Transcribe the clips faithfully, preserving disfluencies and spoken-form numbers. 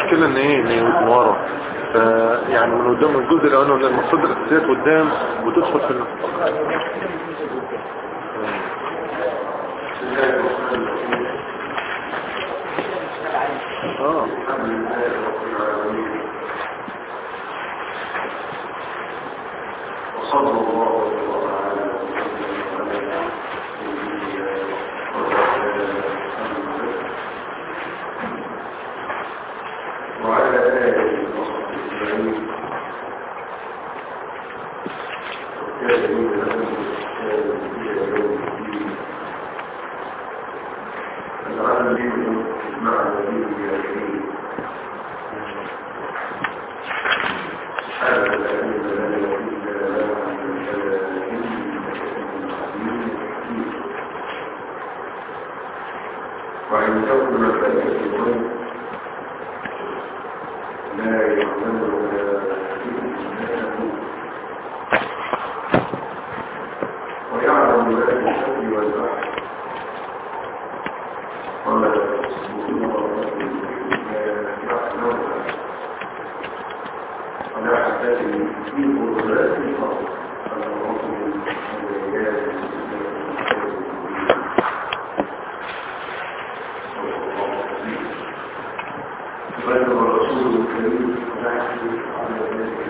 المشكلة ان ايه ان هي من ورا، يعني من قدام الجزء الاولاني المفروض الاساسيات قدام وتدخل في النص. اه وصلى الله على وعلى آله وصحبه أجمعين والتابعين لهم بإحسان إلى يوم الدين. العالمين مع النبي الكريم هذا الذي لا يزيد له من الجلالين وإن تكن فائدة لا يعملها إلا ويعلم ما في الشر والبحر وما تسبقون ولا حتى في قدرات الأرض على الرسل والعياذ بلغ الرسول الكريم ونحن على ذلك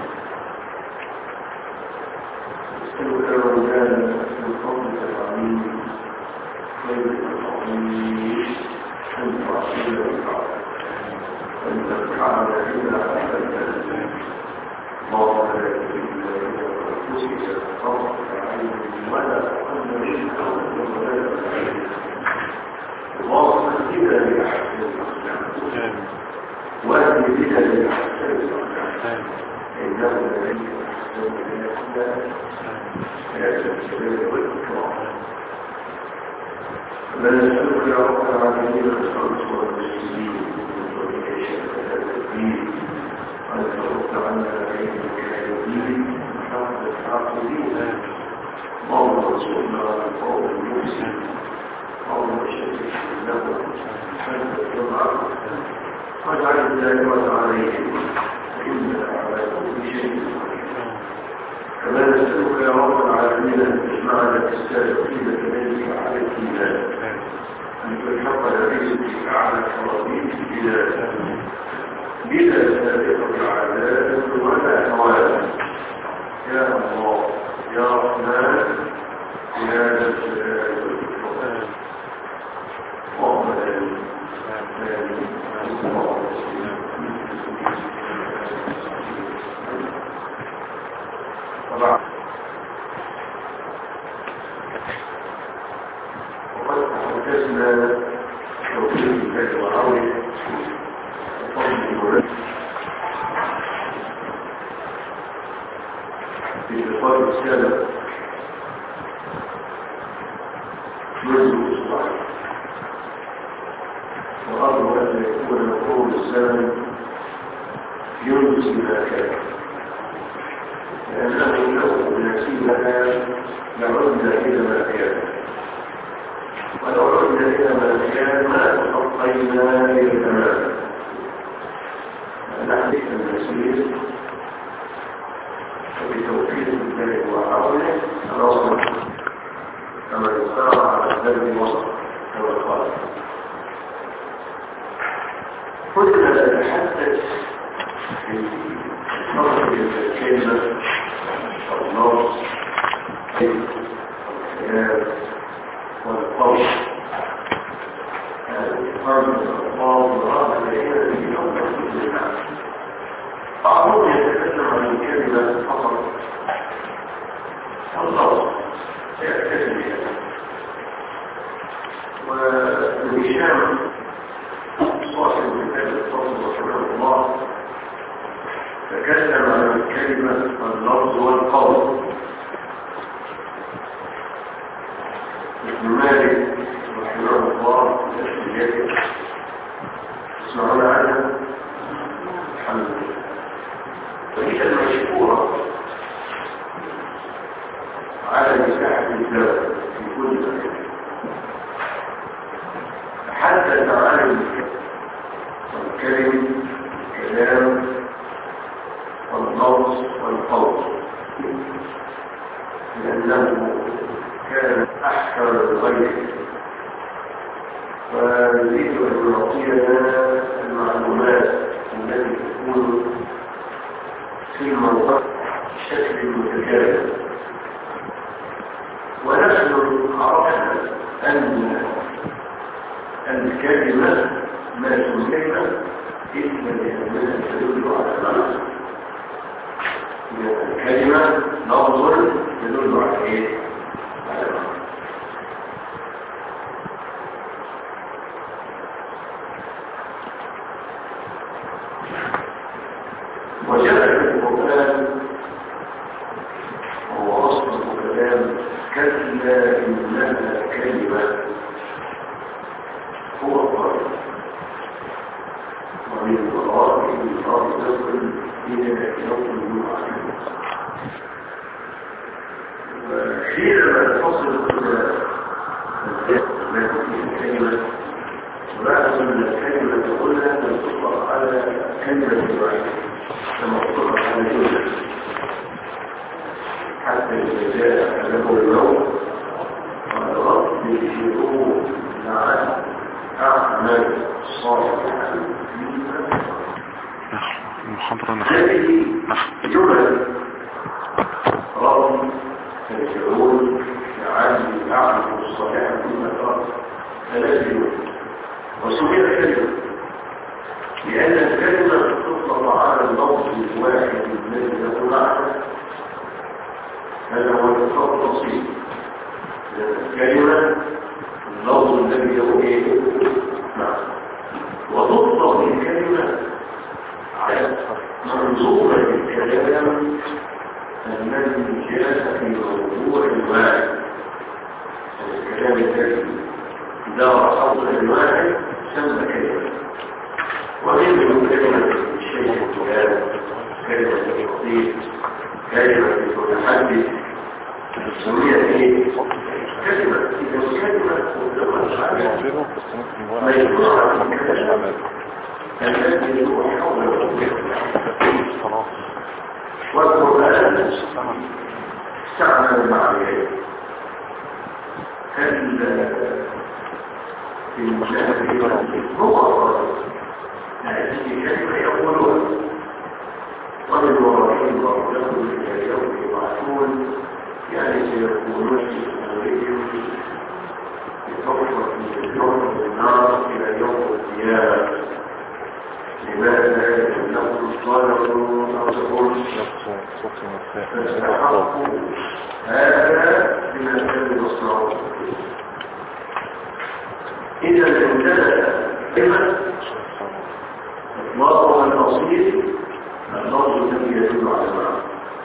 استلك رجالا من فضلك العظيم خيرك العظيم أن تعصير الكعبة وأن تفعل إلى أحد الله لا يريد إلا أنفسك فضلك العين ولا تقل منك ولا العين الله إذا لأحسن الأخلاق وأهل بها لأحسن الأخلاق إنه لديك أحسن الأخلاق يا سلسلة والإكرام. ما نسألك يا رب العالمين الخلص والمسلمين والمسلمين هذا الدين وأن ترد عنا عليهم الكاذبين وحفظ الحافظين اللهم رسولنا القول المسلم اللهم شفك له حتى الجمعة واجعل الدائرة عليهم فإنك على كل شيء كما نسألك يا رب العالمين أن تجمعنا في السابقين إليك على الإيمان أن تلحقنا برزقك على كراميك البلاد بلا سابقة عذاب ولا هوان يا الله يا رحمن يا ذا الجلال والإكرام. اللهم آمين آمين طبعا وقد حدثنا توفيق الله وعونه وفضله في لقاء السلف منذ أسبوعين وأرجو أن يكون طول الزمن ينسي ما كان لأنه لو نسيبها لعدنا إلى ما كان ولو عدنا إلى ما كان ما تخطينا إلى التمام نحن النسير وبتوفيق الله وعونه نصر كما يختار على الدرب وسط كما قال. كنا نتحدث في فرق الكلمة والنص والخيال والقول فرق الألفاظ والرابط الكلمة في نوع الكلمة. بعضهم يتكلم عن الكلمة فقط والنص يعتزم بها والهشام صاحب الكتاب الفضل رحمه الله تكلم عن الكلمة واللفظ والقول. ابن مالك رحمه الله تسميته تسمعون عنها الحمد لله. وهي المشهورة على مساحة الدولة في كل مكان حتى تعالى الكلمة أنه كان أحسن الغير، فنريد أن نعطينا المعلومات التي تكون في الموضوع بشكل متكامل. ونحن عرفنا أن الكلمة ما تسمى إلا لأنها تدل على معنى. الكلمة لفظ يدل على إيه؟ على معنى. وجاء في القرآن وهو أصل الكلام كلا إنها كلمة هو القرآن ومن وراء الأرض تدخل إلى يوم الجمعة. وحينما تصل الكلمة وبعد من الكلمة تقولها تطلق على كلمة واحدة كما تطلق على جملة حتى إذا جاء له الموت قال رب اغفروا لعل أعمل صالحا فيما المحاضرة هذه جمل رب اغفروا لعل أعمل صالحا فيما ترك ثلاث جمل وسميت كلمة لأن الكلمة تطلق على اللفظ الواحد الذي له معنى. هذا هو الفرق البسيط. الكلمة اللفظ الذي له ايه؟ معنى. وتطلق الكلمة على منظومة الكلام الذي جاء في موضوع واحد. الكلام الذي دار حول واحد سمى كلمة. ومنه كلمة الشيء الكلام، كلمة التوحيد، كلمة المتحدث، سميت ايه؟ كلمة. إذا الكلمة مطلقة على ما يكون على الكلام الذي هو حول الكلام. والقرآن استعمل المعنيين في المشاهدين هو القرآن. هذه كلمة يقولون ومن ورائهم ورسول إلى يوم يبعثون، يعني سيكونون أمريهم بطرفة من يوم النار إلى يوم القيامة. لماذا؟ لأنهم صدقوا أنفسهم فاستحقوا هذا بما كانوا يصنعون. إذا عندنا كلمة إطلاق الأصيل اللفظ الذي يدل على المعنى،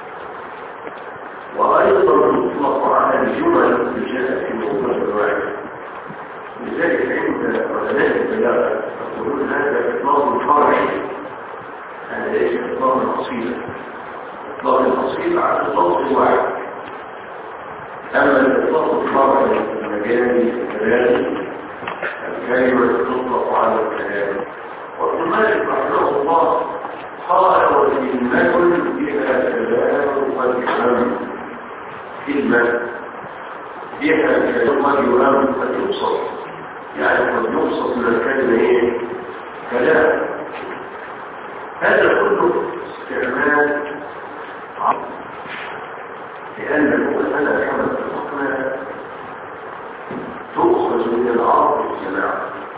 وأيضا يطلق على الجمل التي جاءت في موضوع الواحد. لذلك عند علماء البلاغة يقولون هذا إطلاق فرعي، هذا ليس إطلاق أصيلا. إطلاق الأصيل على اللفظ الواحد، أما الإطلاق الفرعي المجالي الكلامي الكلمة تطلق على الكلام. وابن مالك رحمه الله قال وكلمة بها كلام قد يفهم، كلمة بها كلام قد يفهم قد يبسط، يعني قد يبسط من الكلمة ايه؟ كلام. هذا كله استعمال عقل، لأن المسألة كما اتفقنا تؤخذ من العرض والسماع.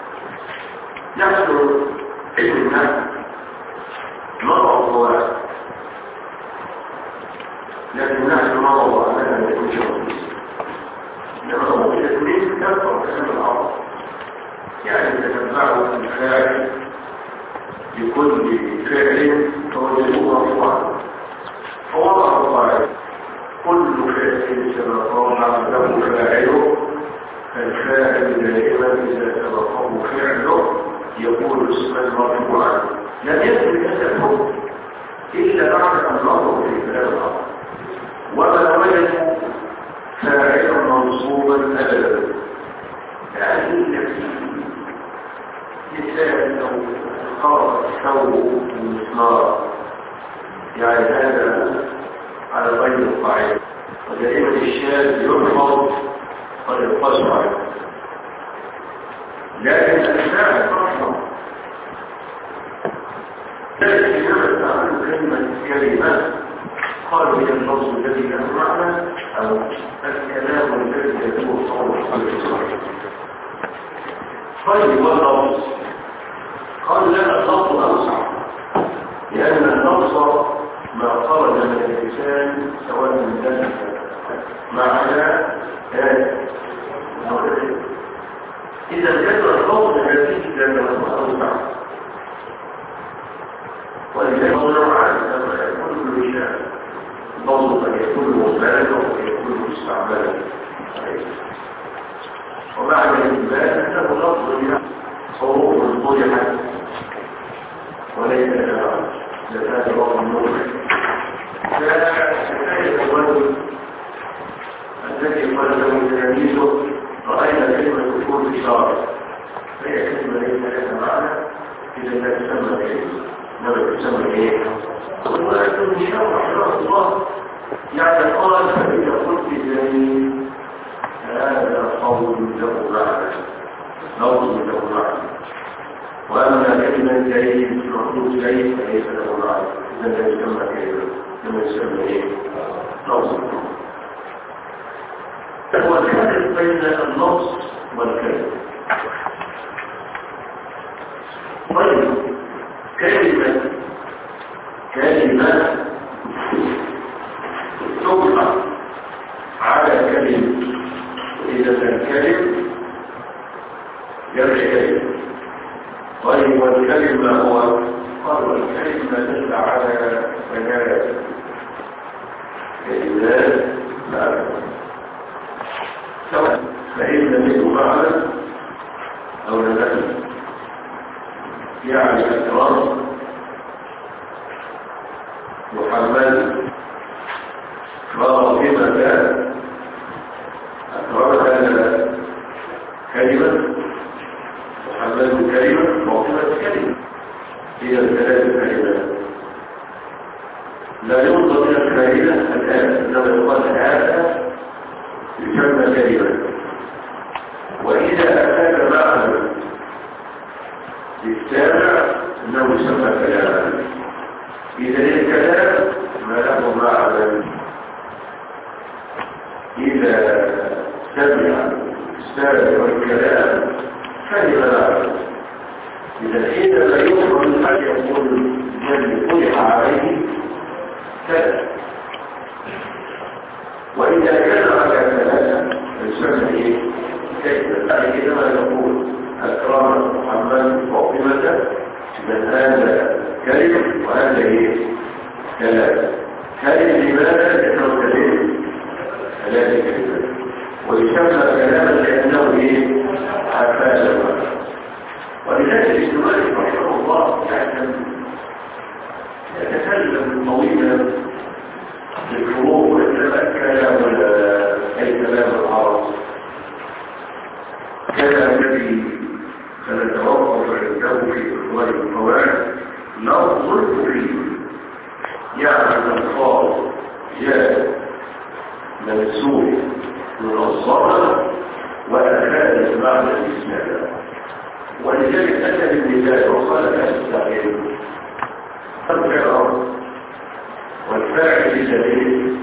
نحن علم النحو نضع القواعد، لكن نحن نضع لنا من كل شيء. إنما هو الاثنين كثر كلام العرض، يعني تتبعوا الفاعل لكل فعل توجدوه مرفوعا، فوضع القواعد كل فعل سبقه له فاعله، الفاعل دائما إذا سبقه فعله يقول اسما مرفوعا. لم يثبت هذا الحكم إلا بعد أن نظروا في كلام العرب، وما وجدوا فاعلا منصوبا أبدا، يعني في لسان أو خرق الثوب المسمار، يعني هذا على غير القاعدة. وكلمة الشاذ يرفض قد يقتصر عليه، لكن أثناء الرحمة ذلك لما تعمل كلمة كلمات قال هي اللفظ الذي له معنى أو الكلام الذي يدور صوره الصالح. طيب واللفظ قال لنا اللفظ أوسع، لأن اللفظ ما خرج من اللسان سواء من ذلك معنى إذا كان اللفظ الذي له أوسع، ولذلك نوعان لما يكون باللسان اللفظ قد يكون مبالغا وقد يكون مستعملا، ومعنى الإنسان أنه لفظ حروف طلعت وليس لهذا الوقت النور. فكيف الرجل الذي قال له تلاميذه رأينا كلمة تكون في شارع، فهي كلمة ليس لها معنى إذا لا تسمى كلمة، ما تسمى ايه؟ ولكن إن شاء الله رحمه الله يعني قال فإذا قلت لي هذا قول له معنى لفظ له معنى، وأما كلمة جيد مخلوق جيد فليس له معنى، إذا لا يسمى كلمة لما يسمى ايه؟ لفظ. هو الفرق بين اللفظ والكلمة. طيب كلمة كلمة تطلق على كلمة، وإذا تنكلم يرجع كلمة. طيب والكلمة هو قال والكلمة تدل على مجال كلمات لا سواء فإن منه معنى أو لا، يعني أكرام محمد فاطمة أكرم هذا كلمة، محمد كلمة، فاطمة كلمة، هي الثلاث كلمات. لا ينظر إلى الكلمة الآن، إنما يقال هذا يسمى كلمة. وإذا أتاك معنى للسامع إنه يسمى كلاما. إذا الكلام ما له معنى إذا سمع السامع الكلام فهم معنى. إذا حينما يفهم أن يقول من طلع عليه كلام، وإذا كان على كلام يسمى إيه؟ كلمة. يعني كما يقول أكرم محمد فاطمة من هذا كلمة وهذا ايه؟ كلام. كلمة لماذا؟ لأنه كلمة ثلاث كلمات، ويسمى كلاما لأنه ايه؟ أفاد. ولذلك الإسلامي رحمه الله يتكلم طويلا بالفروق ويتذكر ولا أي كلام العرب كذا الذي سنتوقف عنده في إخوان القواعد نظر فيه، يعني الألفاظ جاء منسوب منظمة وأفاد المعنى الإسلامي. ولذلك أتى بالمثال وقال أستغل الفعل والفاعل سبيل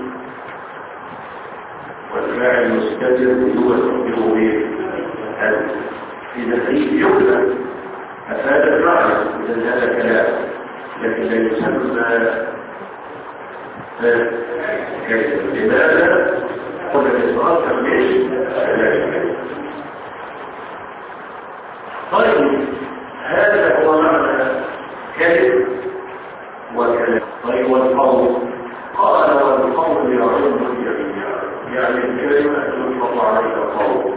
والفاعل مستتر هو تقدره به أنت. إذا هي يقلع أفاد المعنى، إذا هذا كلام، لكن لا يسمى كيف. لماذا؟ قل الإصرار تمشي كلام. طيب هذا هو معنى كلمة وكلام. طيب والقول قال والقول يعود جميعا، يعني الكلمة يطلق عليها قول،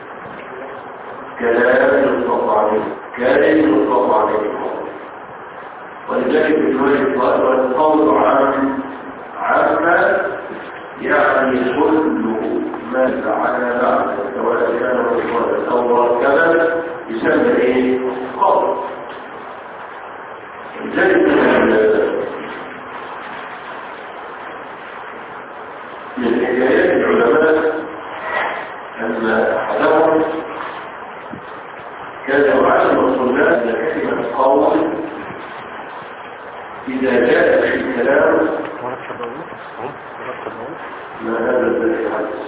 كلام يطلق عليه، كلام يطلق عليه قول. ولذلك الوجه قال والقول عام عامة، يعني كل ما على معنى سواء كان مفردا أو مركبا يسمى ايه؟ قول. لذلك من حكايات العلماء أن أحدهم كان يعلم الطلاب أن كلمة قول إذا جاء في الكلام ما هذا الذي حدث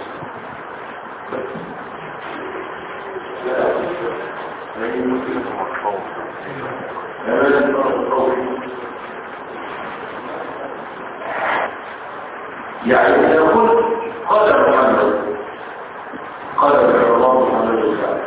يعني إذا قلت قال محمد قال الله محمد وسلم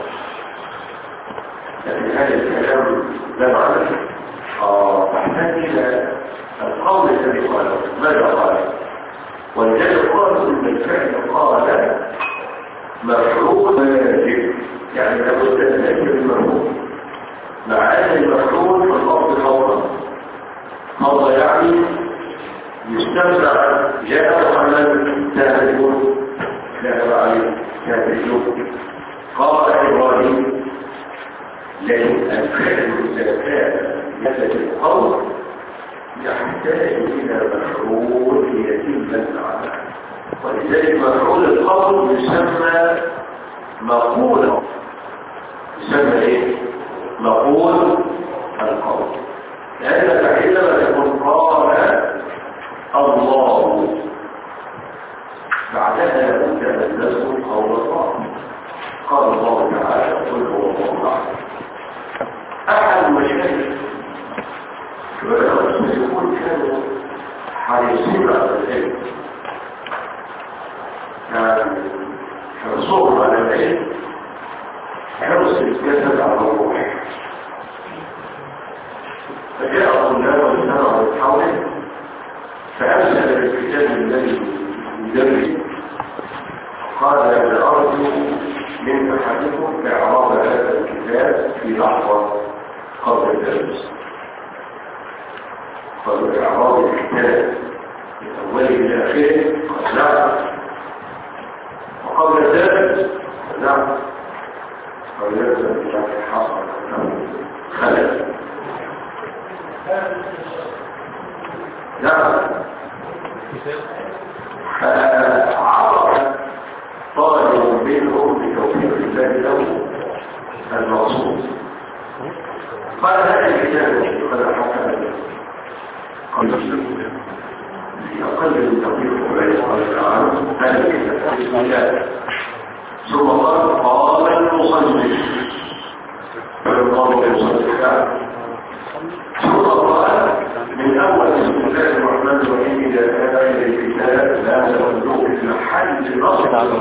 لكن هذا الكلام لا معنى تحتاج إلى القول الذي قاله ماذا قال ولذلك قالوا إن الفعل قال مفعول واجب يعني لابد أن يكون المفعول مع أن المفعول في الأرض فورا فورا يعني يستمع جاء محمد تهدئون لا عليه تهدئون قال إبراهيم لكن الفعل إذا كان مثل القول يحتاج إلى مفعول يتم المعنى ولذلك مفعول القول يسمى مقولا يسمى ايه؟ مقول القول لأنك حينما تقول قال الله بعدها لابد أن نذكر قول الله قال الله تعالى قل هو الله أحد أحد المشاكل يقول كانوا حريصين على ذلك كان حرصهم على العلم حرص الجسد على الروح فجاء طلاب واجتمعوا من حوله فأرسل الكتاب الذي يدرس قال أنا أرجو من أحدكم إعراب هذا الكتاب في لحظة قبل الدرس قالوا إعراب الكتاب من أوله إلى آخره قال نعم وقبل ذلك نعم قال يلزم بشكل حصل خلل نعم فعرف طالب منهم بتوفيق الله له المقصود قال هذا الكتاب قال حتى قال في أقل من توفيق الله قال تعالى هذا الكتاب بسم الله ثم قال قال المصنف قال المصنف ثم قال من أول بسم الله الرحمن الرحيم إلى آخر الكتاب لا تبلغ محل نصر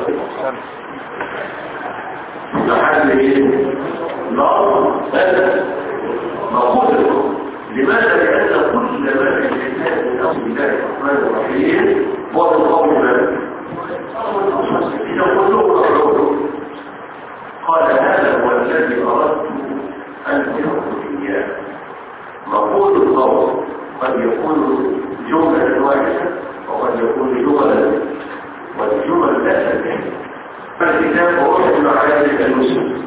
محل إيه؟ نصر هذا مقول لماذا؟ لأن كل ما في الكتاب من بسم الله الرحمن الرحيم هو القول من إذا كله أخذه قال هذا هو الذي أردت أن يكون إياه مقول القول قد يكون جملة واحدة وقد يكون جملة والجمل لا تنتهي فالكتاب هو من معارف المسلم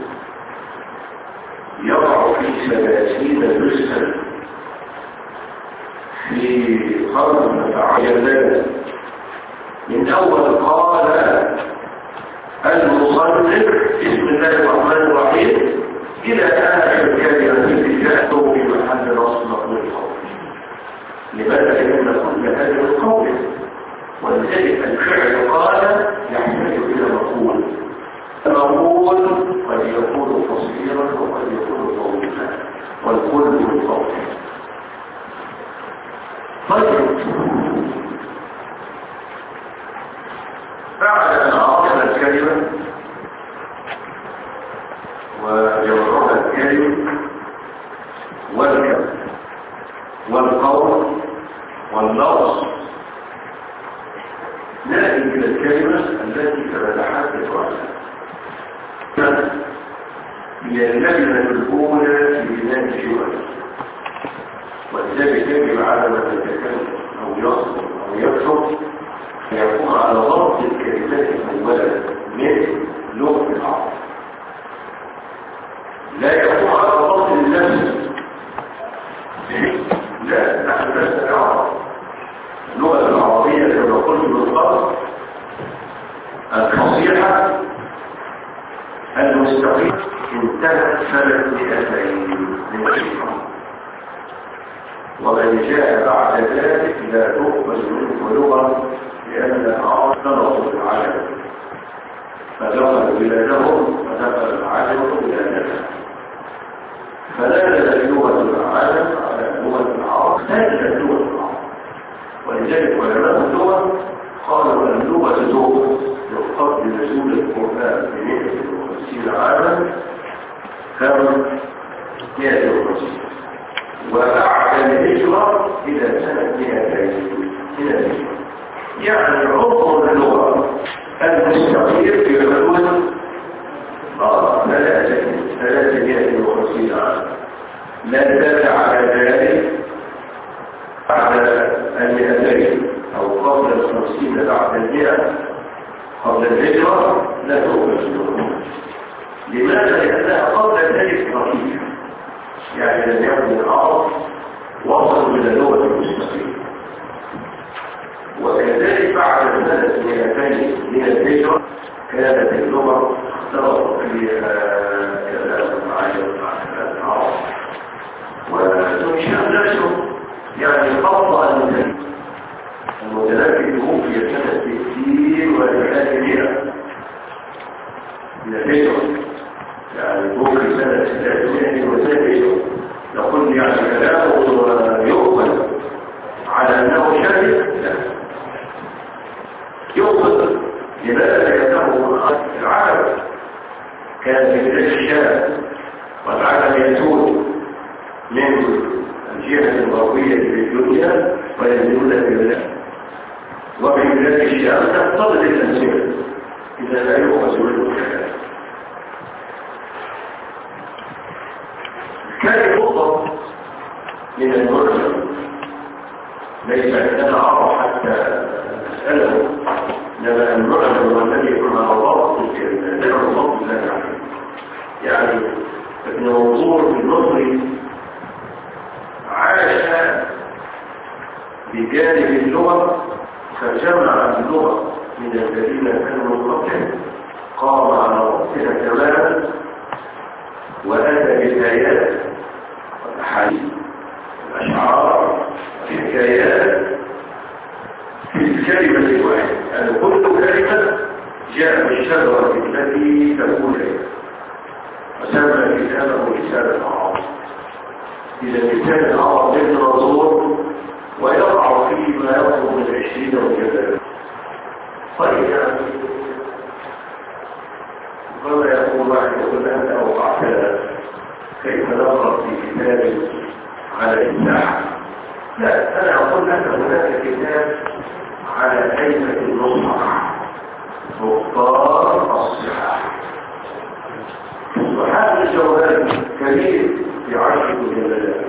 يضع في ثلاثين جزءا في قرن متعينات من أول قال المصنف بسم الله الرحمن الرحيم إلى آخر كلمة في الكتاب في محل نصب مقول القول لماذا؟ لأن كل هذا القول ولذلك الفعل قال يحتاج إلى مقول المقول قد يكون قصيرا وقد يكون طويلا والكل بالقول طيب بعد أن عرفنا الكلمة وجمعنا الكلمة والكلمة والقول واللفظ نأتي إلى الكلمة التي سنتحدث عنها هي اللجنة الأولى في بناء الجمل ولذلك يجب على من يتكلم أو يصل أو يكتب أن يكون على ضبط الكلمات المولدة من لغة العرب لا يكون على ضبط النفس لا نحن نستطيع اللغة العربية كما قلت بالضبط المستقيم انتهت سنة مئتين من الشيطان، ومن جاء بعد ذلك لا تقبل منه لغة لأن الأعراض تنظر العالم، فدخل بلادهم ودخل العالم بلادنا، فلا نزل لغة العالم على لغة العرب، لا لغة العرب. ولذلك علماء اللغة قالوا أن اللغة لغة يقتضي نزول القرآن بمئة وخمسين عاما كم مئة وخمسين، وبعد الهجرة إلى سنة مئتين إلى الهجرة، يعني عمر اللغة المستقيم في حدود ثلاثمائة وخمسين عاما، لا دل على ذلك بعد المئتين أو قبل الخمسين بعد المئة قبل الهجرة لا تؤمن اللغة. لماذا؟ لأنها قبل ذلك رقيقة، يعني لم يكن العرب وصلوا إلى اللغة المستقيمة. وكذلك بعد سنة مئتين من الهجرة كانت اللغة اختلط فيها كلام معين مع كلام العرب، وتنشأ نفسه يعني خطأ المتنبي المتنبي توفي سنة ستين وثلاثمائة من الهجرة، يعني توفي سنة ثلاثمائة وثلاثمائة، نقول يعني كلامه يقبل على أنه شريف؟ لا يقبل. لماذا؟ لأنه العرب كان في بلاد الشام والعالم يسود من الجهة الغربية في الدنيا وينزلون في بلاد، وفي بلاد الشام تقتضي التنزيل إذا لا يؤخذ منه كلام. كان يطلب من المرسل ليس عندنا عرب حتى أسأله، لما المرسل هو الذي يكون على الله ذكر الله لا نعلم. يعني ابن منظور المصري عاش بجانب اللغة، فجمع اللغة من الذين كانوا من قبله، قام على رأسها تماما، وأتى بالآيات والأحاديث والأشعار والحكايات في الكلمة الواحدة، يعني كل كلمة جاء بالشجرة التي تكون لها، وسمى كتابه لسان العرب. إذا لسان العرب ابن منظور ويقع فيه ما يقرب من عشرين وكذا. طيب يعني كما يقول واحد يقول أنت أوقعتنا كيف نقرأ في كتاب على إبداع؟ لا، أنا أقول لك هناك كتاب على كلمة النصح مختار الصحاح. وهذا الجواب كبير في عشر مجلدات.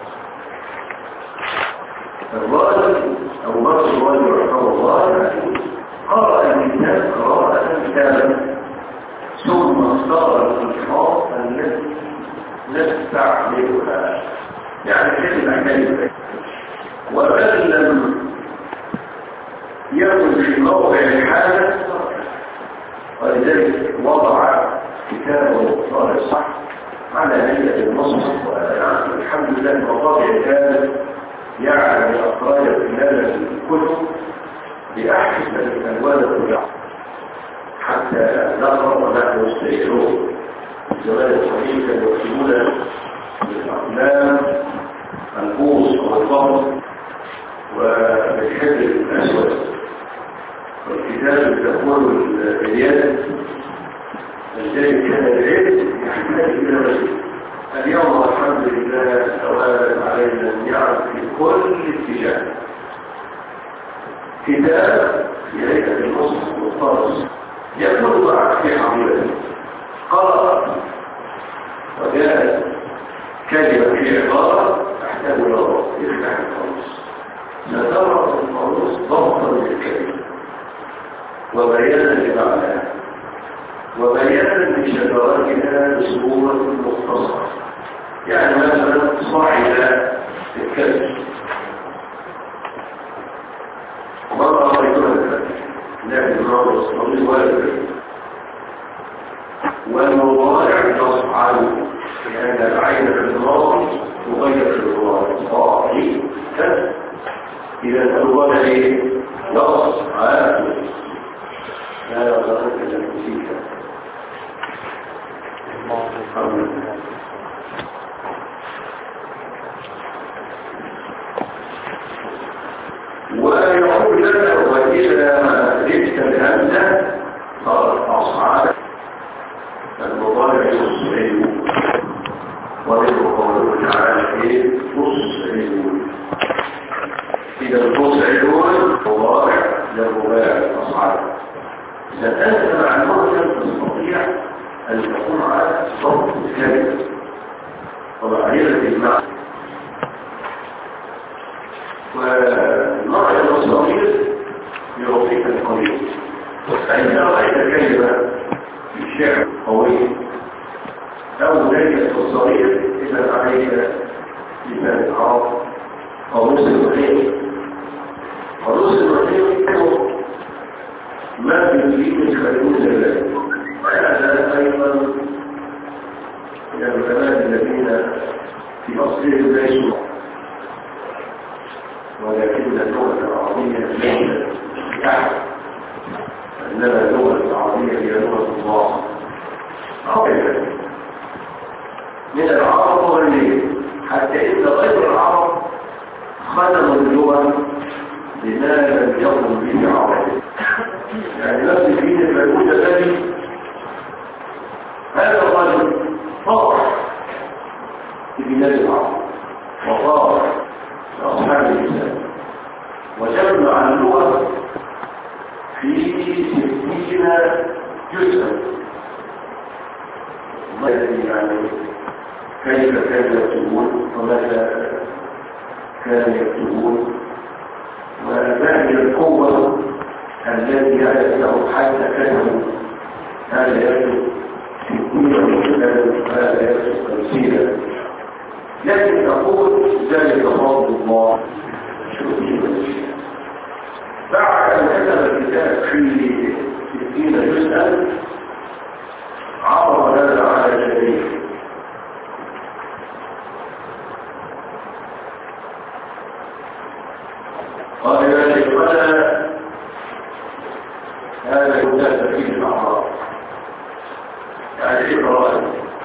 الراجل أو بعض الراجل رحمه الله قرأ الكتاب قراءة كاملة، ثم اختار الألفاظ التي نستعملها، يعني كلمة كلمة، ومن لم يكن في موضع الحالة ولذلك وضع كتابه مختار الصح على هيئة المصحف. ويعني الحمد لله المواضع كانت يعني أخراج خلال الكتب بأحسن الألوان الطبيعة حتى نقرأ ونحن نستيقظون. زمان الصحيح كانوا يكتبون بالأقلام البوص والفضل وبالحبر الأسود، والكتاب تكون باليد. لذلك كان العلم يحتاج إلى مسجد. اليوم الحمد لله توالت علينا النعم في كل اتجاه. كتاب في هيئة المصحف والطرس يكون معك في حضيرته، قرأ وجاءت كلمة في عبارة تحتاج إلى ضبط، يفتح القاموس، سترى القاموس ضبطا للكلمة وبيانا لمعناها وبيانا لشجراتها بصورة مختصرة. يعني مثلا صاعد الكلب مرة رأيتها لكن الرابط الصغير ولا الكلب، والمضارع يصعد لأن العين في الماضي تغير في المضارع صاحي كذا. إذا المضارع إيه؟ يصعد لا يصعد إلا المسيكة. ويقول لنا وإذا لبس الهمزة صارت أصعد المضارع يصعد ومنه قوله تعالى ايه تصعدون. إذا تصعدون مضارع للرباع أصعد. إذا أنت مع المرجع تستطيع أن تكون على صوت الكلمة ومعرفة المعنى. والمرجع الصغير يعطيك القليل. فإذا رأيت كلمة في الشعر قوية أو ذلك الصغير إذا عليك لسان العرب قاموس الوحيد. قاموس الوحيد ما في الدين يخلقون ذلك. وهذا أيضا من العلماء الذين في أصلهم ليسوا ولكن اللغة العربية ليست بأحد، إنما اللغة العربية هي لغة الله عربية من العرب والليل، حتى إن غير العرب خدموا اللغة بما لم يقم به عربي. يعني نفس الدين الموجود الذي هذا الرجل طار في بلاد العرب وطار لأصحاب الإسلام وجمع اللغة في ستين جزءا. يعني كيف كانوا يكتبون وماذا كانوا يكتبون وما هي القوة التي يعرفه حتى كتبوا هذا يكتب ستين هذا يكتب خمسين. لكن تقول ذلك فضل الله. بعد أن كتب الكتاب في ستين جزءا عرض هذا على جميع قال يا شيخنا هذا يدافع فيه الأعراض يعني إقرأ.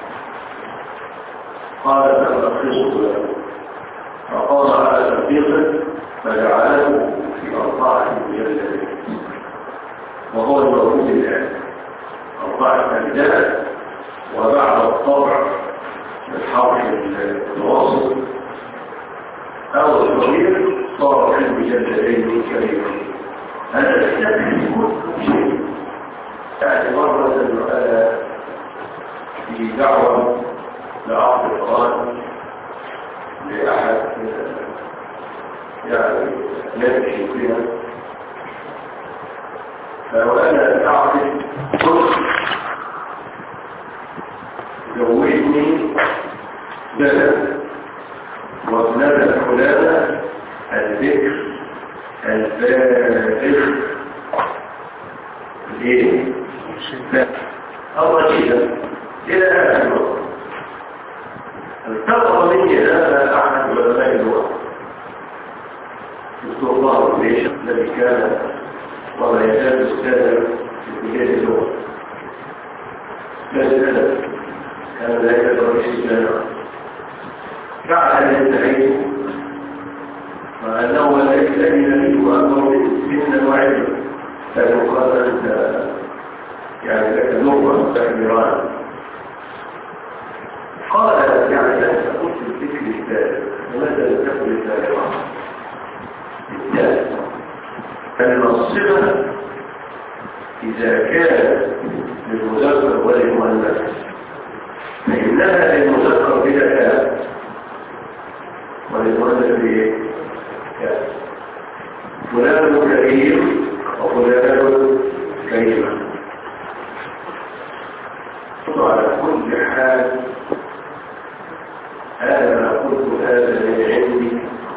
قال فالرخيص فقال على تطبيقه فجعله في أربعة مجلدات وهو الموجود الآن أربعة أجزاء. وبعد الطبع الحرف الوسط أو الصغير صار في المجلدين كريمين. هذا الكتاب كل شيء. يعني مرة أنا في دعوة لعقد القرآن لأحد يعني يمشي فيها، فأنا أعرف زوجني بلد وابنة فلانة الذكر الفارغ ليه؟ الرشيدة إلى هذا الوقت. التقى مني هذا أحد علماء اللغة دكتور الله الريش الذي كان وما يزال أستاذا في مجال اللغة. كان كان ذلك رئيس الجامعة فعلا ينتهي مع أنه ليس لي وأمر سنا وعلما لكن قال أنت يعني لك اللغة تكبيران. قال يعني أنت قلت الفكر الثالث وماذا لم تكن الثالثة الثالث أن الصفة إذا كان للمذكر وللمؤنث فإنها للمذكر بلا كلام وللمؤنث بإيه؟ كلام. فلان كريم وفلان كريمة. على كل حال هذا ما قلت هذا من عندي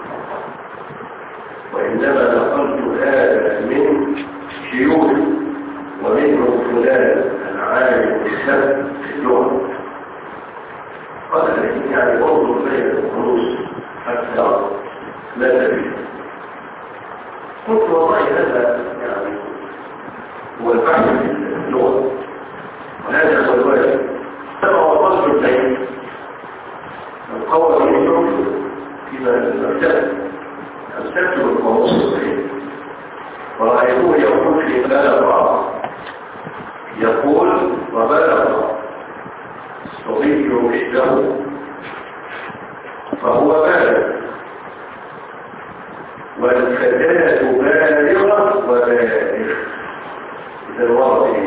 وإنما نقلت هذا من شيوخ ومنهم فلان عالم الإسلام في اللغة قال لكن يعني برضو بين الخروج حتى لا تبين. قلت والله هذا يعني هو البحث في اللغة وهذا هو الواجب. كما وصلت البيت القول يجب فيما المكتب أمسكت القوس البيت ورأيته يقول في بلغ يقول وبلغ الصبي رشده فهو بالغ والفتاة بالغة وبالغ إذا الوضع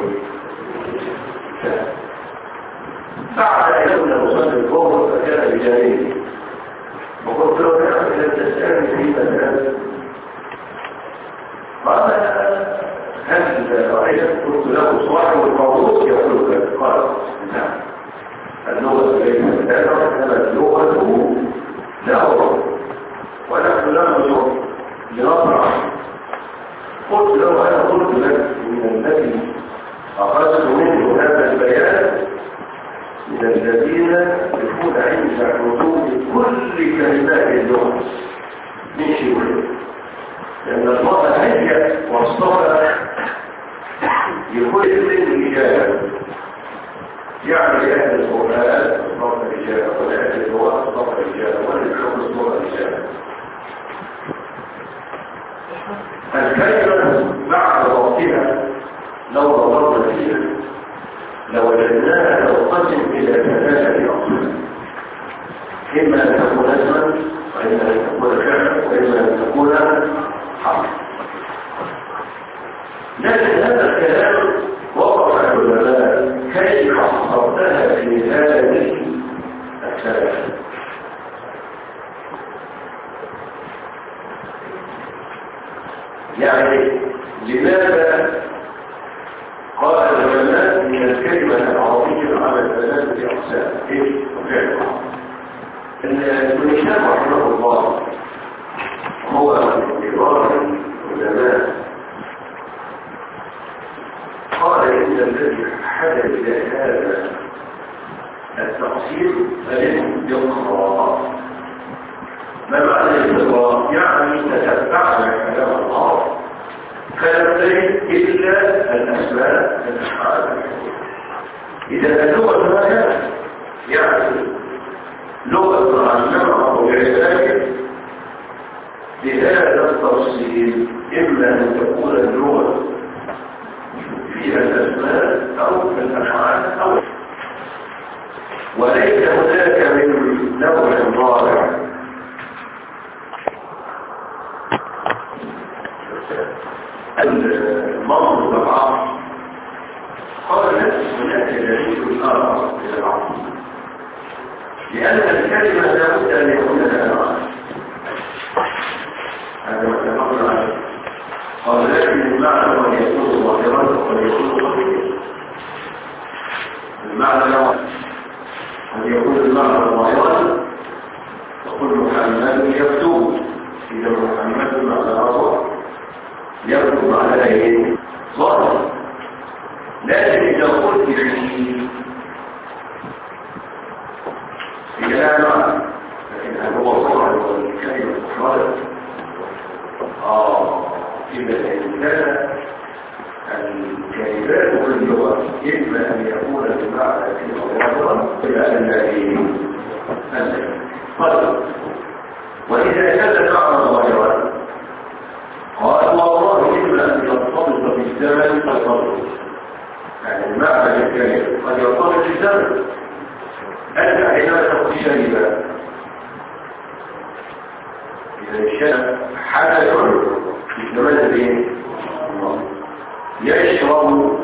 بعد أن يكون مصنف الظهر فكان بجانبه وقلت له نعم إذا تسألني في مسألة قال هل رأيت قلت له صاحب القوس يقول لك قال نعم اللغة ليست لنا إنما اللغة له ونحن لا نشر لنطرح. قلت له أنا قلت لك من الذي أخذت منه هذا البيان من الذين يكون عند حدود كل كلمات اللغة من شيء لأن الله هيئ واصطفى لكل رجال يعني أهل القرآن اصطفى رجال وأهل اللغة اصطفى رجال وللحكم اصطفى رجال. الكلمة بعد وقتها لو نظرنا فيها لوجدناها تنقسم إلى ثلاثة أقسام إما أن تكون اسما وإما أن تكون فعلا وإما أن تكون حرفا. لكن هذا الكلام وقف العلماء كيف حصرتها في هذه الثلاثة. يعني لماذا قال العلماء من الكلمة العربية على ثلاثة أقسام؟ إيه؟ وفعل المنشاء رحمه الله هو كبار العلماء قال إن الذي حدث هذا التقسيم فليقرأ. ما معنى الاقراء؟ يعني تتبعنا كلام الله فلم تجد إلا الأسماء الأفعال. إذا اللغة ما يعني لغة علمها أو علاجه بهذا التفصيل إما أن تكون اللغة فيها الأسماء أو الأفعال أو وليس هناك من نوع ضارع المنطق العصر قال هناك دليل آخر إلى العصر لأن الكلمة لا بد أن يكون لها معنى. هذا ما اتفقنا عليه. قال لكن المعنى قد يكون ظاهرا وقد يكون خفيا. المعنى لا قد يكون المعنى ظاهرا وكل محمد يكتب إذا محمد معنى ظاهر يكتب على ايه ظاهر. لكن اذا قلت فيه لا معنى لكن هذا هو ظاهر والكلمه مفرده اه اذا كان الكلمات في اللغه اما ان يكون المعنى فيها ظاهرا الى ان لا طيب واذا كان المعنى ظاهرا قال والله إما أن يرتبط بالزمن فالضرب يعني المعنى للكلمة قد يرتبط بالزمن. أنت حينما تقول شريبا إذا الشرب حدث في الزمن الذي يشرب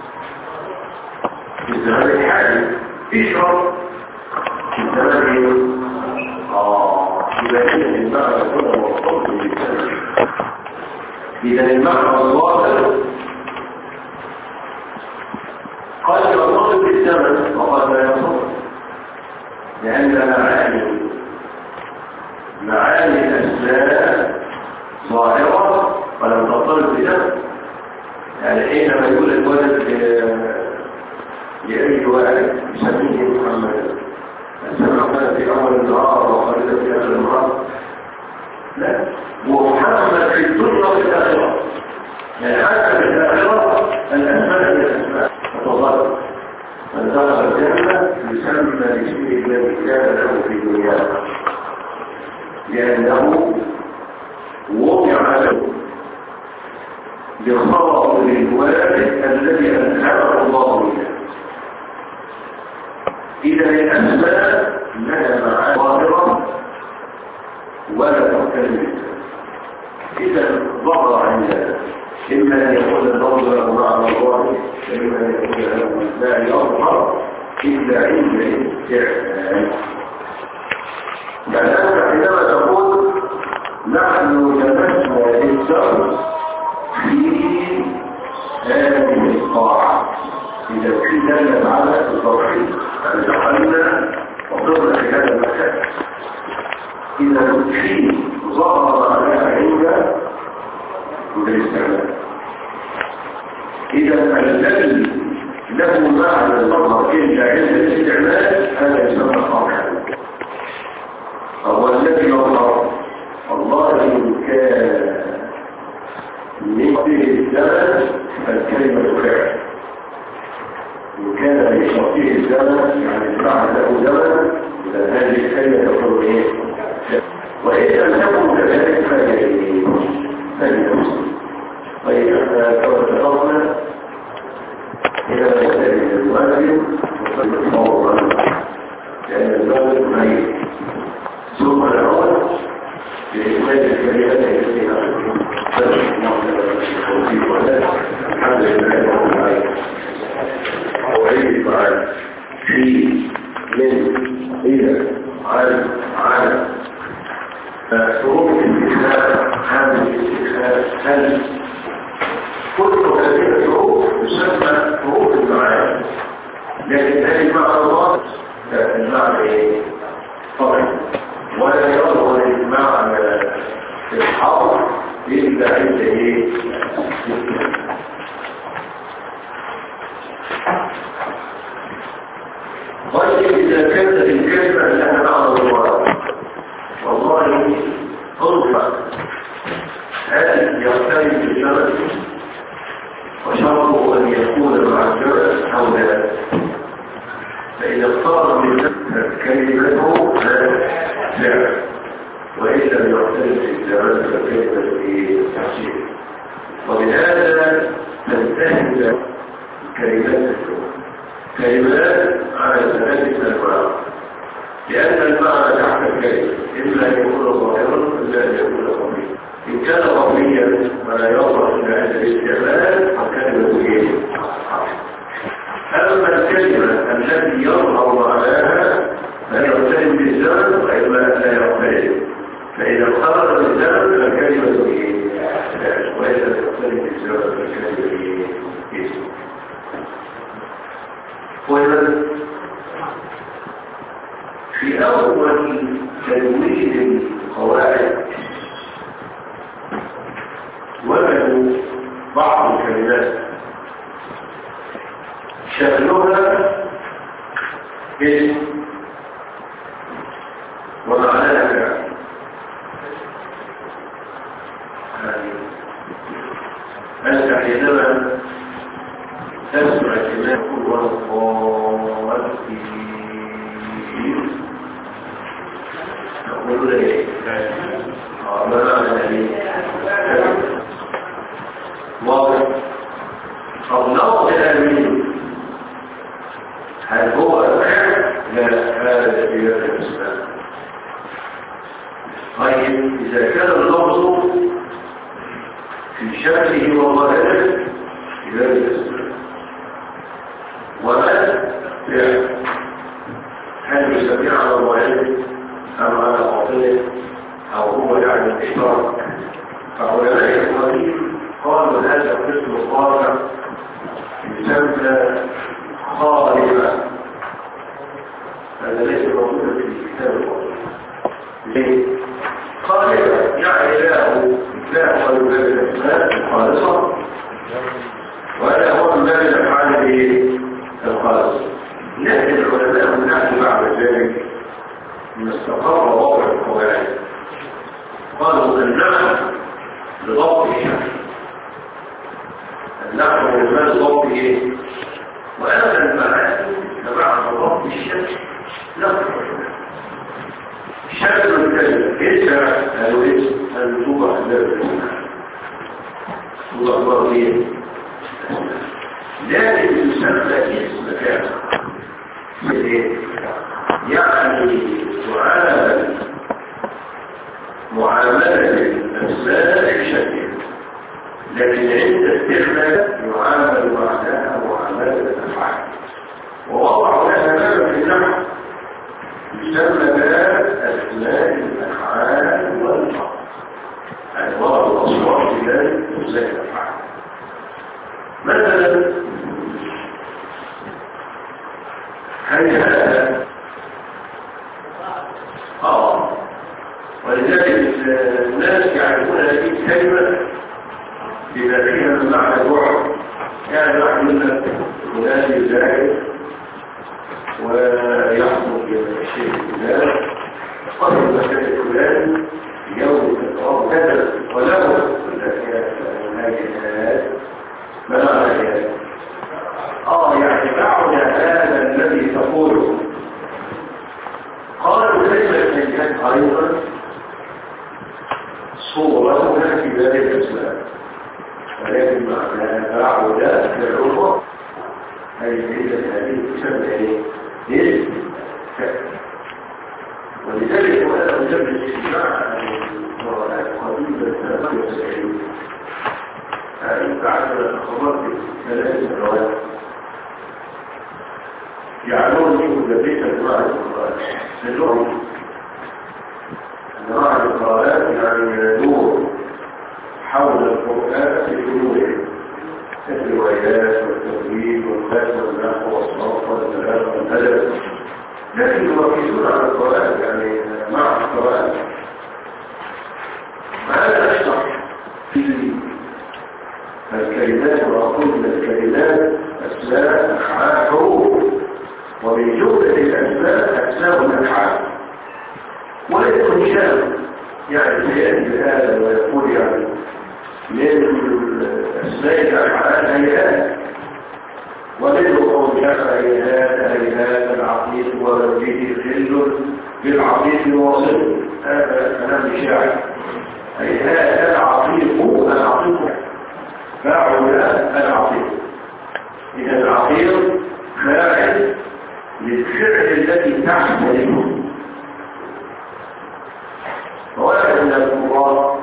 في الزمن الحالي يشرب في الزمن آه إذا كان المعنى يكون مرتبط بالزمن. إذا المعنى الظاهر قد يرتبط بالزمن وقد لا يرتبط لأن معاني معاني الأسماء ظاهرة ولم ترتبط بالزمن. يعني حينما يقول الولد لأي واحد يسميه محمد سمعنا في أول النهار وخلد في آخر النهار لا ومحمد في الدنيا وفي الآخرة يعني حتى في الآخرة الأسماء هي الأسماء فتظل من دخل الجنة يسمى باسمه الذي كان له في دنياه لأنه وضع له بخطأ للوالد الذي أنزله الله إياه. إذا الأسماء لها معاني ظاهرة ولا تختلف. إذا ظهر عندنا إما أن يكون النظر مع الله إما أن يكون له لا يظهر إلا عند الاستعمال. يعني أنت حينما تقول نحن لمسنا الإنسان في هذه الطاعة إذا في دل على التوحيد أن دخلنا وضرنا في هذا المكان إذا في ظهر عليها عند بالاستعمال. إذا الذي له معنى الظهر إلا عند الاستعمال هذا يسمى الطاعة. هو الذي يظهر الله إن كان من فيه الزمن فالكلمة فعل إن كان لشرطه الزمن يعني بعد له زمن إذا هذه الكلمة تكون إيه؟ وإذا لم تكن كذلك فهي فهي طيب احنا كما اتفقنا إلى مسائل الواجب وصلنا فورا لأن الواجب ميت ثم الأول بإكمال الكلمات التي الحمد لله رب العالمين. أعيد معاك في من إلى عن عن شروط الاستخدام حامل الاستخدام هل كل هذه الشروط تسمى شروط المعاني لكن هذه معنى الله المعنى ايه؟ طبعا ولا يظهر المعنى في الحرف إلا عند ايه؟ طيب إذا كانت الكلمة لها معنى الله والله انظر هل يختلف الجبل وشرطه أن يكون مع الجبل أو لا؟ فإذا اختار من كلمته لا فعل وإن لم يختلف الجبل فكلمة في تحصيل. وبهذا تنتهي كلمات الجبل كلمات على ثلاثة أنواع لأن المعنى تحت الكلمة إما أن يكون ظاهرا إلا أن يكون خفيا. إن كان خفيا ولا يظهر إلا عند الاستعمال فكلمة إيه؟ أما الكلمة التي يظهر معناها لا يختلف بالزمن وإما لا يختلف فإذا خرج بالزمن فالكلمة إيه؟ وإذا يختلف بالزمن فالكلمة إيه؟ وإذا في أول تدوين القواعد وجدوا بعض الكلمات شكلها اسم ومعناها فعل. أنت حينما تسمع كلمات هو الضالين نقول له ايه؟ ما معنى ايه؟ واضح. طب نوع الامين هل هو فعل؟ لا هذا في هذا الاسلام. طيب اذا كان اللفظ في شكله وظاهره في هذا الاسلام وما فعل هل يسميه على الظاهر أم على باطنه أو هو يعني الاشتراك؟ فعلماء القديم قالوا هذا القسم الرابع يسمى خالفة. هذا ليس موجودا في الكتاب القديم. ليه؟ خالفة يعني له لا هو باب الأسماء الخالصة ولا هو باب الأفعال الخالصة. من استقر وضع القواعد. قالوا النحو لضبط الشمس، النحو والمال لضبط ايه؟ وأما المعاني بمعنى ضبط الشمس لا تفرق. شكل الكلمة إذا قالوا إيه؟ الوضوء الذي الله ايه؟ لكن يسمى اسم كامل يعني تعامل معاملة الأسماء بشكل، لكن عند استعمال يعامل معناها معاملة الأفعال. ووضع لها باب في النحو يسمى باب أسماء الأفعال والفعل، يعني وضع الأصوات في ذلك أسماء الأفعال. مثلا هيا اه ولذلك الناس يعرفون هذه الكلمة بما فيها من معنى الوعد. يعني واحد يقول لك فلان يزايد ويحصل الشيء الفلاني قبل المكان الفلاني يوم التقرب كذا ولو هذه ما معنى اه يعني بعد هذا الذي تقوله. قالوا كلمة كانت أيضا صورتها في ذلك الأسلام، ولكن معناها بعد كالعروة أي ليس هذه تسمى ايه؟ اسم كذا. ولذلك هو أجب الاستجماع عن قبيلة ثلاثة وسبعين يعني بعد ما تخرجت ثلاث سنوات يعلمون منه لبيت أنواع القرآن للعب. أنواع القرآن يعني يدور حول القرآن في جنوبه الروايات والتوحيد والفهم والنحو والصرف والكلام والأدب، لكن يركزون على القرآن يعني مع القرآن. ماذا أشرح في الكلمات وأقول من الكلمات أسماء أفعال حروف، ومن جملة الأسماء أسماء الأفعال والإنشاء يعني سيأتي هذا ويقول يعني من أسماء الأفعال هيئات، ومنه قول شاء هيئات هيئات العقيد وجه خل بالعقيد واصل. هذا كلام الشاعر. هيئات العقيد هو العقيد فاعل العقيد. إذا العقيد فاعل للفعل الذي تحمله. وواحد من القراء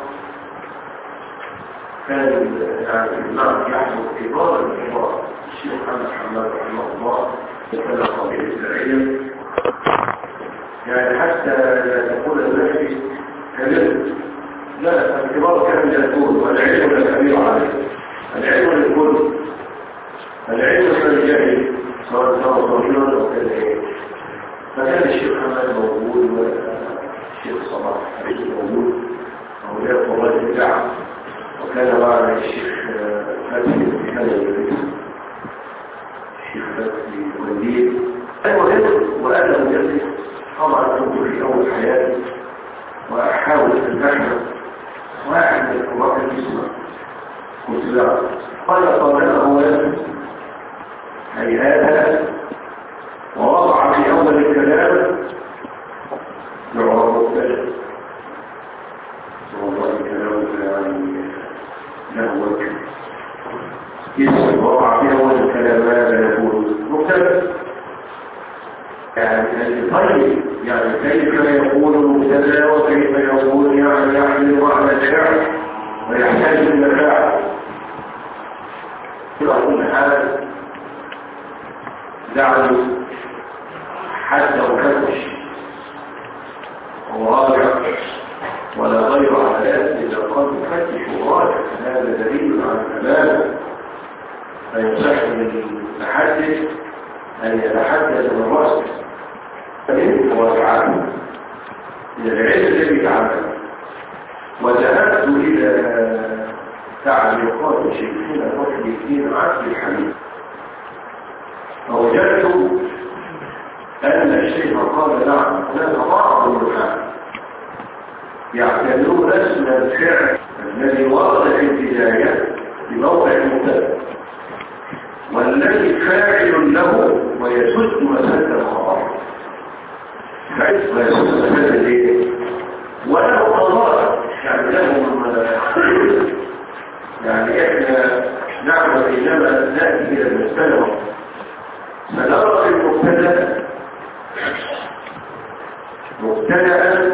كان يعني الإمام يحمل كبار الكبار الشيخ محمد حماد رحمه الله وكان قبيل الزرعية، يعني حتى لا تقول الناس كلمة لا الكبار كان يقول والعلم الكبير عليه. العلم للكل، العلم للجاهل سواء كان طويلا او كان ايه. فكان الشيخ حماد موجود والشيخ صلاح حبيب موجود اولياء الله البدع، وكان معنا الشيخ فتحي الحلبي الشيخ فتحي وليد المهم. وانا مجلس طبعا كنت في اول حياتي واحاول ان احمل واحد من القراء الاسماء قلت له قال طبعا هو هيئات ووضع في اول الكلام يعرف مختلف. والله الكلام يعني له وجه اسم وضع في اول الكلام ماذا يقول مختلف. يعني طيب يعني كيف يقول مبتدا وكيف يقول يعني يحمل معنى الشعر ويحتاج الى فاعل. كل هذا دعوا حتى وفتش وراجع ولا غير على ذلك اذا قد يفتش وراجع. هذا دليل على الامانه. فيصح للمتحدث ان يتحدث من راسه هو تعالى إلى العلم الذي تعالى. وذهبت إلى تعليقات شيخنا محي الدين عبد الحميد فوجدت أن الشيخ قال نعم هناك بعض النحاة يعتبرون اسم الفعل الذي ورد في البداية بموقع المبتدأ والذي فاعل له ويسد مسد الخبر فعل ويسد مسد الايه وله قضاء يعني لهم يعني احنا نعمل انما ناتي الى المساله فنرى المبتدا مبتدا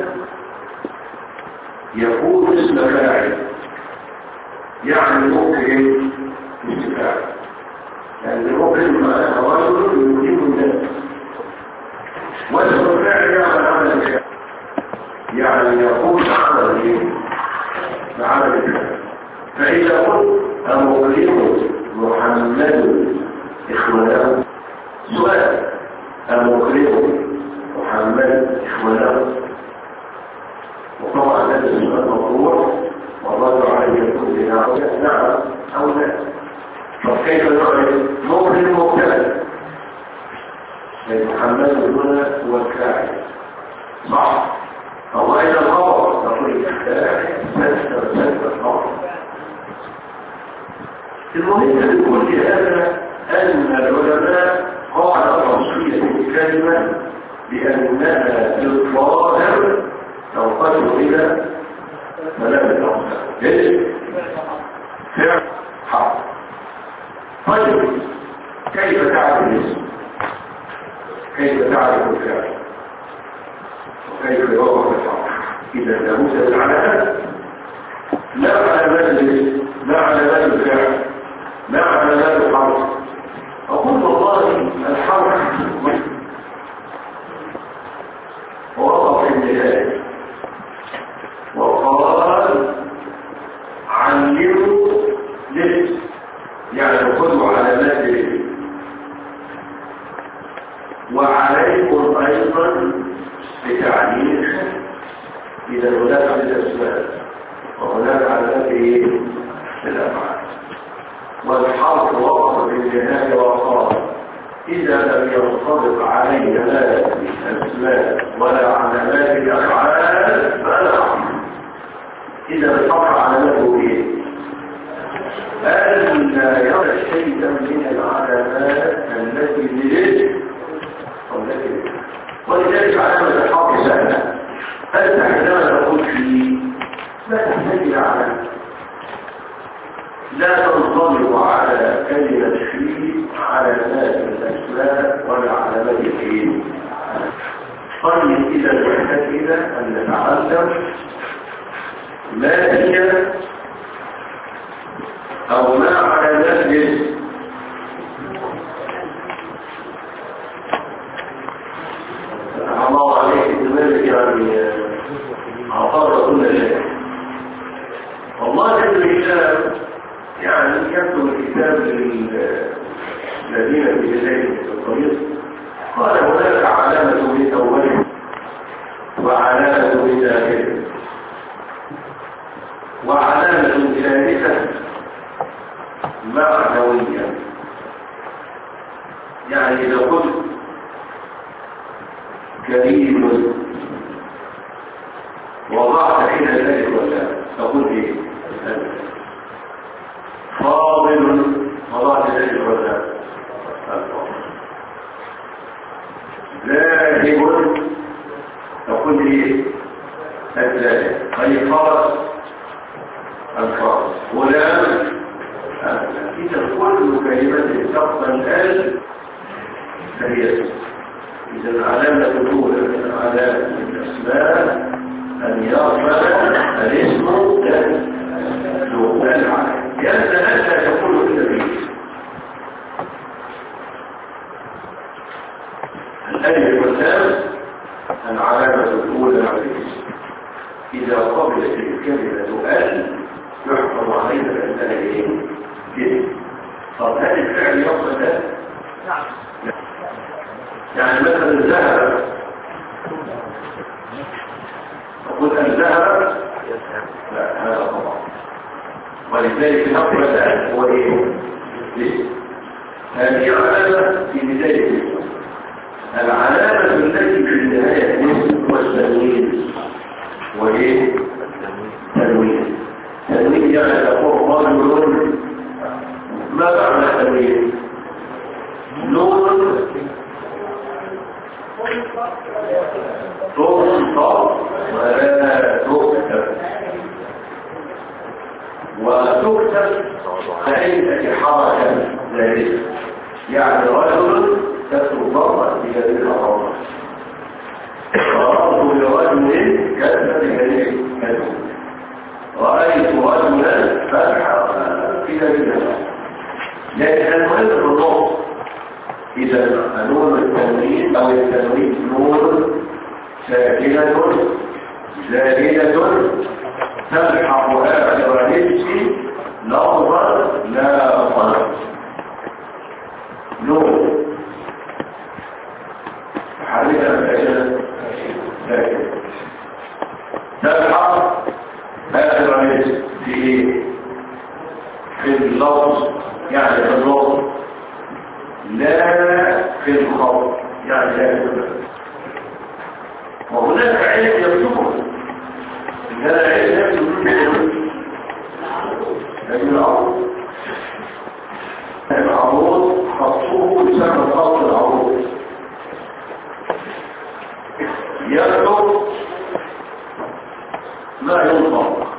يكون اسم فاعل يعني ممكن استفاعل يعني ممكن معناها رجل يقيم الناس واسم الفاعل يعمل عمل الفعل يعني يقول عمل ايه عمل الفعل فإذا قلت أمكرم محمد إخوانه سؤال أمكرم محمد إخوانه وطبعا هذا السؤال مطروح والرد عليه يكون بنعم نعم أو لا فكيف نعرف مكرم مبتدأ محمد هنا هو الفاعل صح الله إلى الخبر تقول يحتاج ستة ستة الخبر المهم بكل هذا أن العلماء قاعدة تفصيلية الكلمة بأنها للظاهر تنقسم إلى ثلاثة أقسام اسم فعل حرف طيب كيف تعرف الاسم؟ كيف تعرف الفعل؟ وكيف يوضح الحرف؟ إذا لابد من العلامات لا علامات الاسم لا علامات الفعل ما علامات الحرف أقول والله الحرف ووقف في النهاية وقال علموا لسه يعني خذوا علامات لسه وعليكم أيضا بتعليم إذا هناك عدد الأسماء وهناك علامات الأفعال والحرف وقف بالنهاية وقال إذا لم ينطبق عليه لا الأسماء ولا علامات الأفعال فلا حرف إذا الحرف علامته إيه؟ ألا يرى شيئا من العلامات التي للاسم والتي ولذلك علامة الحرف سهلة أنت عندما تقول فيه لا تحتاج إلى علامة لا تنطبق على كلمة فيه علامات الأسماء ولا علامات الفيل. طيب إذا نحتاج إلى أن نتعلم ما هي أو ما علامات الاسم الله عليك بذلك يعني أعطانا كل شيء والله كتب الكتاب يعني يكتب الكتاب للذين في بداية الطريق قال هناك علامة من أوله وعلامة من آخره وعلامة ثالثة معنوية يعني إذا قلت كريم وضعت حين ذلك ولا تقول ايه فاضل وضعت ذلك ولا ذاهب تقول ايه الذاهب اي فرس الفرس غلام اذا كل كلمه تقبل الال فهي إذا العلامة الأولى من علامة الأسماء أن يرفع الاسم له العلامة لأن أنت تقول في النبي الألف واللام العلامة الأولى على الاسم إذا قبلت الكلمة ال يحفظ عليها بأنها إيه؟ اسم طب هل الفعل يقصد ال؟ نعم يعني مثلا الذهب تقول الذهب لا هذا طبعا ولذلك نقول الآن هو ايه ليه هذه علامة في بداية الاسم العلامة التي في النهاية الاسم والتنوين وإيه؟ تنوين. تنوين يعني تقول رجل. ما معنى تنوين؟ نون تنطق ولا تكتب، وتكتب هيئة حركة ذلك، يعني رجل تكتب ضمة بهذه الحركة، رأيت لرجل كتب بهذه الكتب، رأيت رجلا فتح في هذه الحركة. لكن المهم في النص إذا نون التنوين أو التنوين نون ساكنة زائدة تلحق آخر الاسم لفظا لا صنع. نون حركة ساكنة ساكنة تلحق آخر الاسم في ايه؟ في اللفظ يعني في اللفظ، لا في الخط يعني لا في الخط. وهناك علم يكتبه، هذا علم يكتبه لكن العروض العروض خطه يسمى خط العروض. يكتب ما ينطق،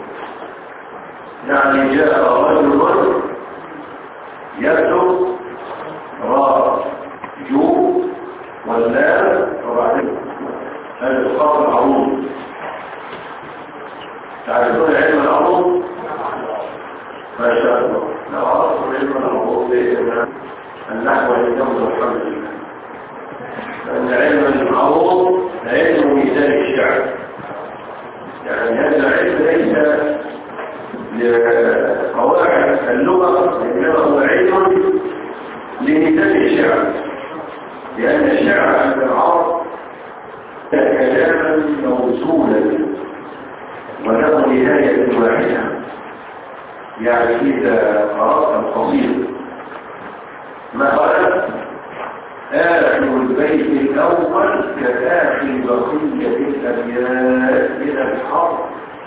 يعني جاء رجل يكتب را جو واللام وبعدين هذا الخط العروض. تعرفون علم العروض؟ ما شاء الله. لو عرفتم علم العروض النحو والجمع والحمد لله، لأن علم العروض علم مثال الشعر، يعني هذا العلم ليس لقواعد اللغة، إنما هو علم لمثال الشعر، لأن الشعر عند العرب كلاما موصولا وله نهاية واحدة، يعني إذا قرأت القصيدة مثلا آخر البيت الأول كآخر بقية الأبيات من الحرف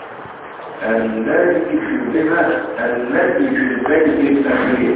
التي في البمة التي في البيت الأخير.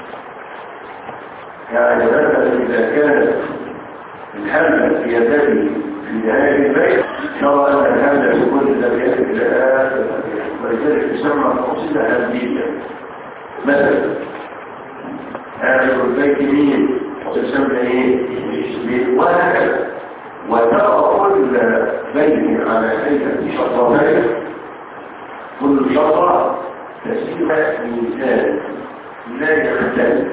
يعني مثلا إذا كانت الهمزة في يديه في نهاية البيت نرى أن الهمزة في كل الأبيات إلى آخر الأبيات، ولذلك تسمى القصيدة همزية. مثلا آخر البيت مين وتسمى إيه؟ وهكذا. وترى كل بيت على هيئة شطرين، كل شطرة تسير ميزان لا يختلف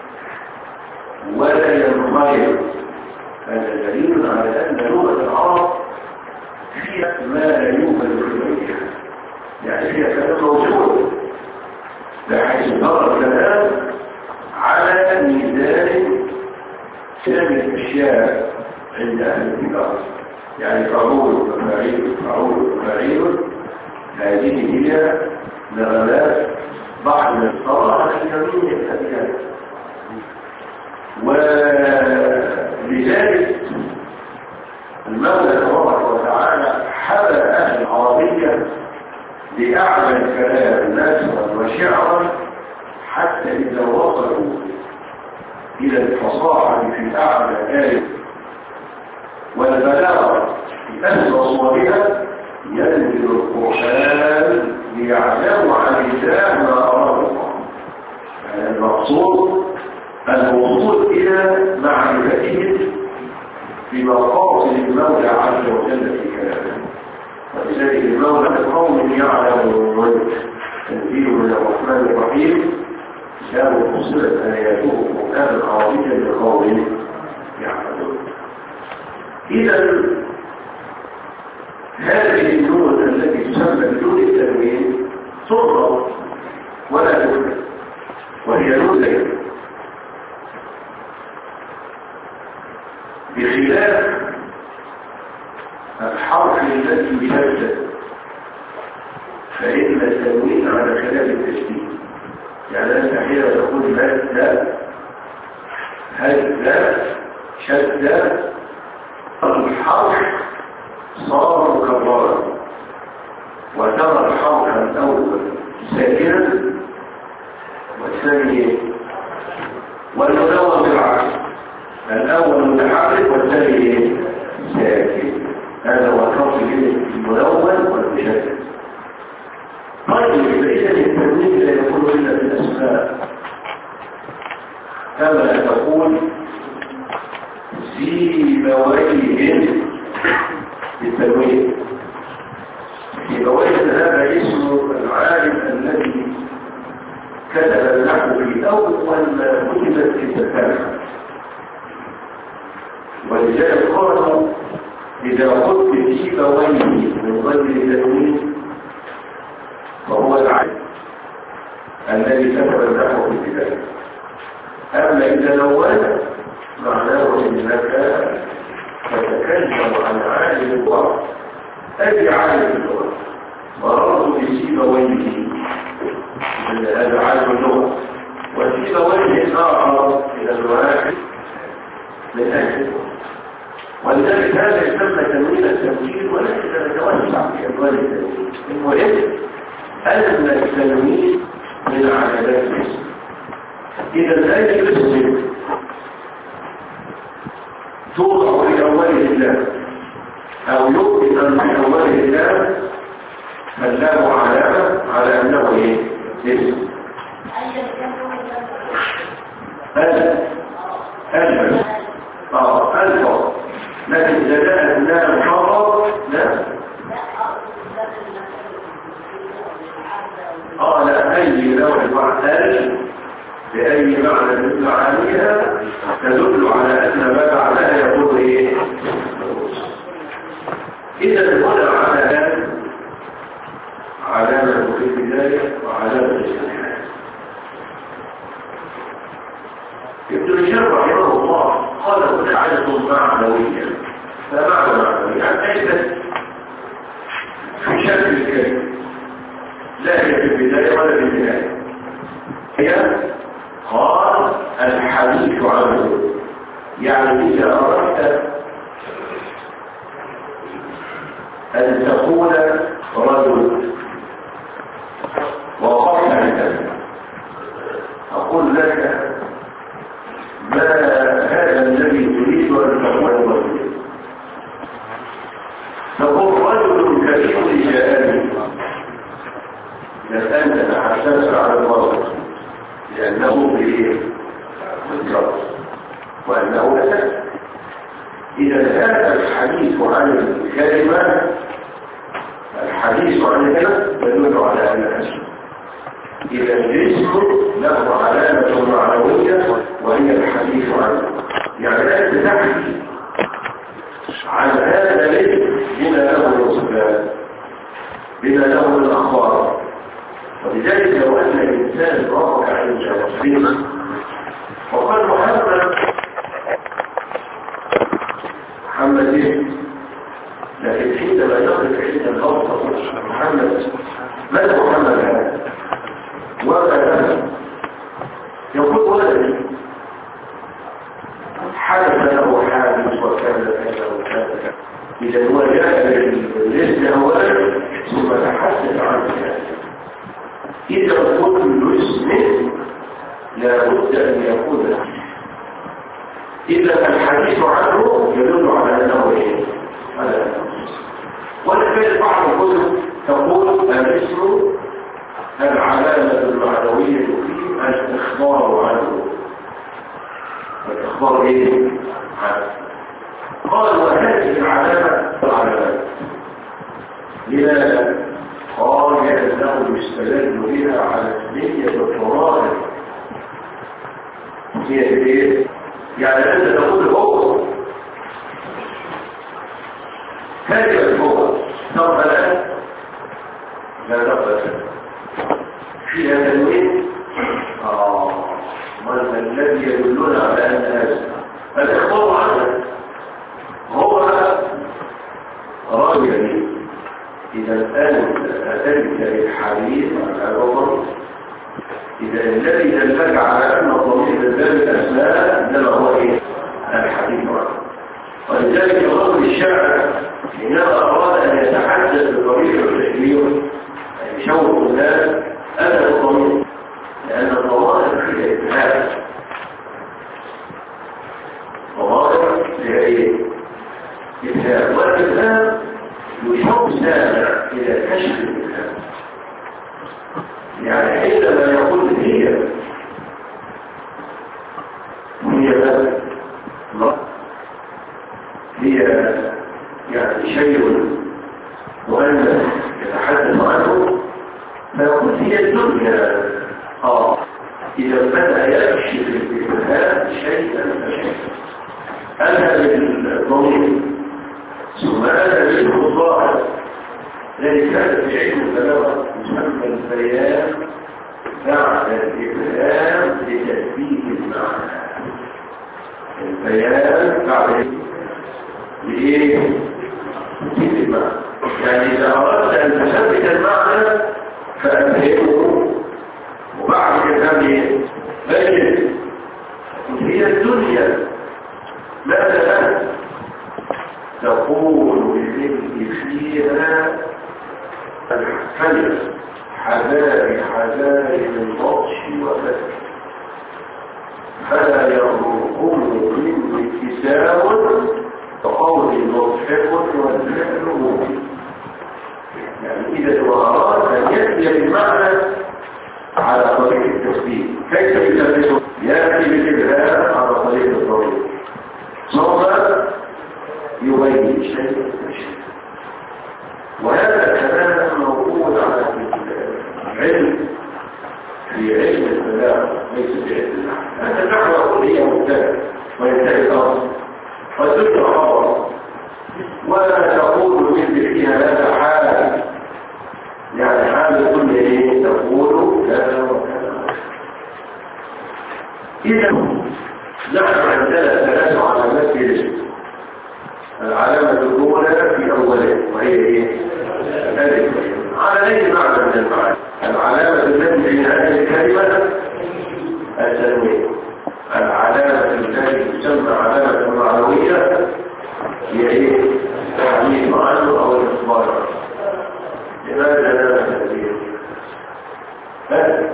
ولا ينغير. هذا دليل على أن لغة العرب فيها ما لا يوجد في غيرها، يعني فيها كلام موجود بحيث ترى الكلام على ميزان سامي الأشياء عند أهل الكتاب، يعني فعول وفاعيل فعول وفاعيل. هذه هي نغمات بعض الصراحة في جميع الأبيات. ولذلك المولى تبارك وتعالى حبى أهل العربية لأعلى الكلام نثرا وشعرا، حتى إذا وصلوا إلى الفصاحة في أعلى آية والبلاغة في أسفل صورها ينزل القرآن ليعلموا عن الله ما أراد الله. يعني المقصود الوصول إلى معرفته بمقاصد المولى عز وجل في كلامه. ولذلك المولى قوم يعلمون تنزيل من الرحمن الرحيم كتاب فصلت آياته قرآنا عربيا لقوم يعلمون. إذا هذه النون التي تسمى بدون التنوين تضرب ولا تكتب، وهي نون زيادة، بخلاف الحرف الذي يشدد فإن التنوين على خلاف التشديد. يعني أنت حين تقول هذا هذا شد الحرف صار مكررا، وترى الحرف الأول ساكنا والثاني والمدور بالعكس، الأول متحرك والثاني ساكن. هذا هو الفرق بين الملون والمشدد. طيب فإذا التنوين لا يكون إلا في الأسماء كما تقول سيبويه بالتنوين. سيبويه هذا اسم العالم الذي كتب النحو في أول ما كتبت في التاريخ، ولذلك قالوا إذا قلت سيبويه من غير تنوين فهو العالم الذي كتب النحو في البداية. أما إذا نوّن معناه إنك تتكلم عن عالم اللغة، أي عالم اللغة مررت بسيبويه من هذا عالم اللغة، وسيبويه آخر إلى الواحد من أجل، ولذلك هذا يسمى تنوين التمثيل، ولكن نتوسع في أبواب التنوين. المهم أن التنوين من علامات الاسم. إذا أي اسم توضع في أوله الله أو يؤمن في أوله الله فاللام علامة على أنه إيه؟ اسم. ألف ألف آه ألف لكن إذا جاءت اللام حرف لا آه لا أي نوع وعدال بأي معنى من معانيها تدل على أن ما بعدها يقول إيه؟ إذا هنا علامات علامة في البداية وعلامة في النهاية. ابن هشام رحمه الله قال هنا عادة معنوية. فمعنى معنوية يعني ليست في شكل الكلمة، لا هي في البداية ولا في النهاية. هي قال الحديث عنه، يعني إذا أردت أن تقول رجل وقفت عندك أقول لك ما هذا الذي تريد أن تقول رجل؟ تقول رجل كريم جاءني، إذا أنت تحسست على الوضع لأنه به بالضبط وأنه أساس. إذا هذا الحديث عن الكلمة الحديث عن الكلمة يدل على أنها اسم. إذا الاسم له علامة معنوية وهي الحديث عنه، يعني أنت تحكي عن هذا الاسم بما له الوصفات بما له الأخبار. ولذلك لو أن الإنسان رفع عند مسلما وقال محمد محمد إيه؟ لكن حينما يقف عند الأوسط محمد ماذا محمد هذا؟ وقال يقول ولدي حدث له حادث وكذا كذا وكذا. إذا هو جاء للاسم أولا ثم تحدث عنه. إذا كل اسم لا بد أن يكون، إذا الحديث عنه يدل على أنه إيه؟ على أنه. ولكن بعض الكتب تقول الاسم العلامة المعنوية فيه الإخبار عنه. الإخبار إيه؟ عنه. قال وهذه العلامة العلامات لماذا؟ قال لأنه يستدل بها على النية الفرائض. هي ايه؟ يعني أنت تقول هو كلمة هو تقبل لا تقبل فيها تنوين. آه ما الذي يدلنا على أن هذا الإخبار عنه هو راجل. إذا أنت أتيت للحديث عن الضمير، إذا الذي دلك على أن الضمير دل الأسماء إنما هو إيه؟ الحديث ولذلك يقول الشاعر حينما أراد أن يتحدث بطريقة التشبيه أن يشوق الناس أبدا الضمير، لأن الضمائر هي إبهام، ضمائر هي إيه؟ إبهام، والإبهام يشوق سامع إلى كشف الإبهام. يعني حينما يقول هي هي بس الله هي يعني شيء مؤنث يتحدث عنه، فيقول هي الدنيا. اه اذا بدا يكشف الابهام شيئا فشيئا، انا للضمير ثم انا للمضاعف. ذلك هذا في علم البلاغه يسمى البيان بعد الابهام لتثبيت المعنى. البيان بعد لإيه؟ تثبيت المعنى. يعني إذا أردت أن تثبت المعنى فأبهمه، وبعد كده بين هي الدنيا ماذا أنت تقول بذلك فيها الحجر حذاري حذاري من بطش وفتح، فلا يغرقون من اتساء فقول مضحك والفعل ممكن. يعني إذا أراد أن يأتي بالمعنى على طريق التثبيت، كيف يثبته؟ يأتي بالإبهام على طريق الطريق، ثم يبين شيء بشيء. وهذا الكلام موجود على العلم في علم البلاغة ليس في علم النحو. أنت النحو يقول هي مبتدأ وينتهي الأمر وتذكر خبر، ولا تقول مثل فيها هذا حال، يعني حال كل ايه تقول كذا وكذا. إذا نحن عندنا ثلاث علامات في الاسم. العلامة الأولى في أولها وهي ايه؟ الألف. على أي معنى من المعاني؟ العلامة التي في هذه الكلمة التنوين. العلامة التي تسمى علامة معنوية هي ايه؟ التعليم عنه أو الإخبار عنه. لماذا لا تنبيه؟ هل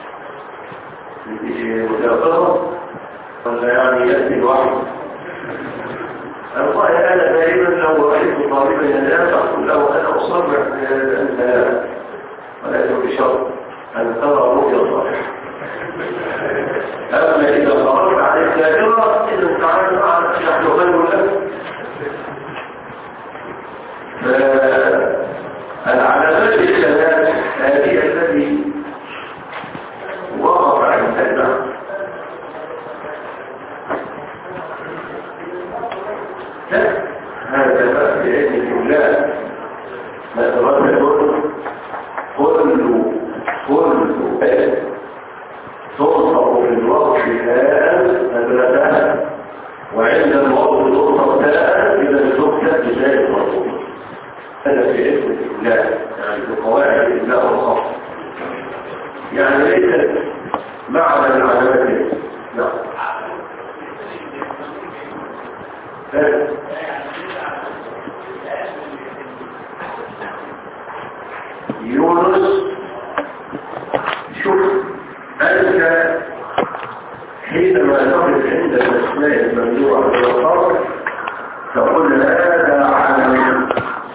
في متأخرة ولا يعني يأتي الوحي؟ الله أنا دائما لو رأيت طالبا ينام أقول له أنا أصرح أن لا، ولكن بشرط أن ترى رؤيا صالحة. أما إذا خرجت عن الدائرة إذا تعالى معنا نحن خير لك. فالعلامات الثلاث هذه التي وقف عندنا هذا بقى بإذن الله مدرسة كل كل بلد توصف في الوقت هاء مدرسة، وعند الوقت توصف تاء إذا تكتب بزاي المرضوط. هذا في علم الله، يعني في قواعد الله والخاص، يعني ليس معنى العلامات. لا يونس شوف أنت حينما تقف عند الأسماء الممنوعة بالخاص تقول هذا علم،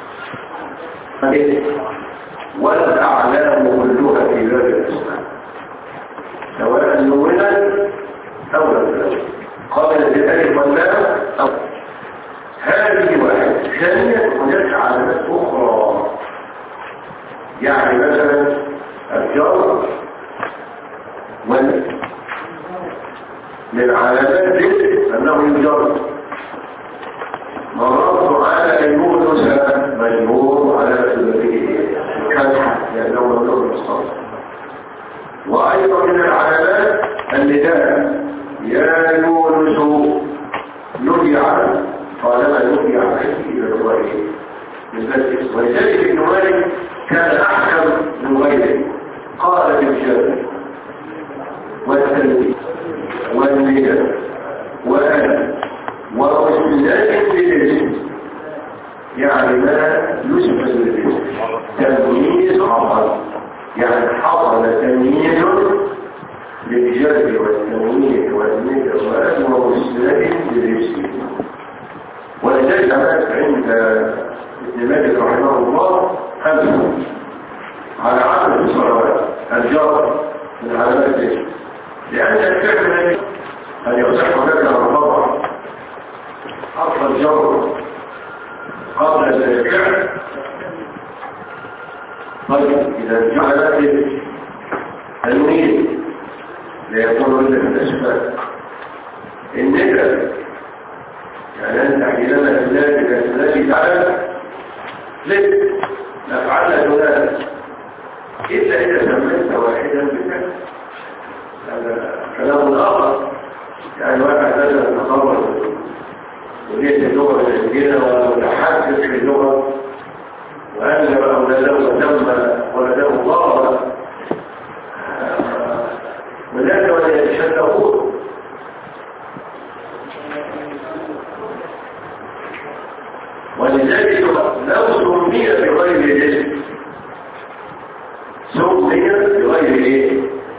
والأعلام كلها في باب الأسماء سواء نونت أو لم قبل ذلك ولا أو هذه واحد. ثانيا هناك علامات أخرى، يعني مثلا الجر والنسب من علامات ذلك أنه يجر. مررت على يونس مجبور على سببه كالحة لأنه ممنوع بالصرف. وأيضا من العلامات النداء يا يونس نهي عنه، طالما نهي عنه إلى الرواية بالذات. ولذلك ابن مالك كان أحكم من غيره، قال بالجابر والتنبيه والنداء وأنا واستدلال بالاسم يعني ما يثبت للاسم. تمييز حصل، يعني حصل تمييز للجر والتمييز والنكر ومسند للاسم. ولذلك عند ابن مالك رحمه الله خمسه على عدد الصلوات الجار من علامات الاسم، لأن الفعل أن يصح لك الرفض حرف الجر قبل الفعل. طيب إذا جعلت المنير لا يكون إلا في الأسفل النكر، يعني أنت حينما تلاقي كالثلاثي تعالى لك نفعلها ثلاثة إلا إذا سميت واحدا بفعل. هذا كلام آخر، يعني واحد مثلا تصور وليس اللغة الإنجليزية ومتحدث في اللغة وأنزل أولاده وتم ولده ضرر وذلك ولا يتشدقون. ولذلك لو سمي بغير اسم سمي بغير ايه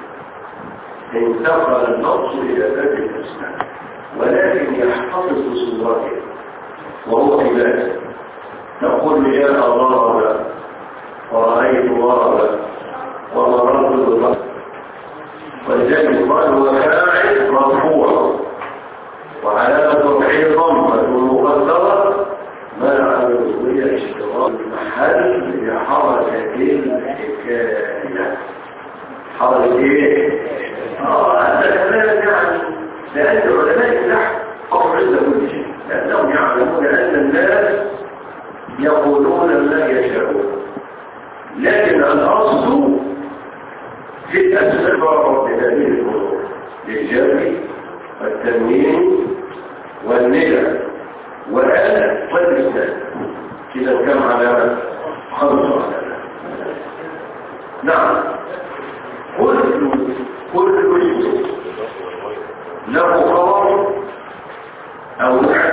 انتقل النص الى باب الاسماء، ولكن يحتفظ بصورته وهو عباده. تقول جاء ضرب ورأيت ضربا ومررت بالضرب، ولذلك قال هو فاعل مرفوع وعلامة رفعه ضمة مقدرة منع الوضوية اشتراك المحل لحركة الحكاية. حركة ايه؟ اه هذا كلام يعني لأن علماء النحو قطع عند كل شيء، لأنهم يعلمون أن الناس يقولون ما يشاءون، لكن الأصل في الأسباب لهذه الأمور للجمع والتنوين والندى والآلة والإسناد. إذا كم علامة؟ خمس علامات. نعم، كل كل اسم له خبر أو نعم.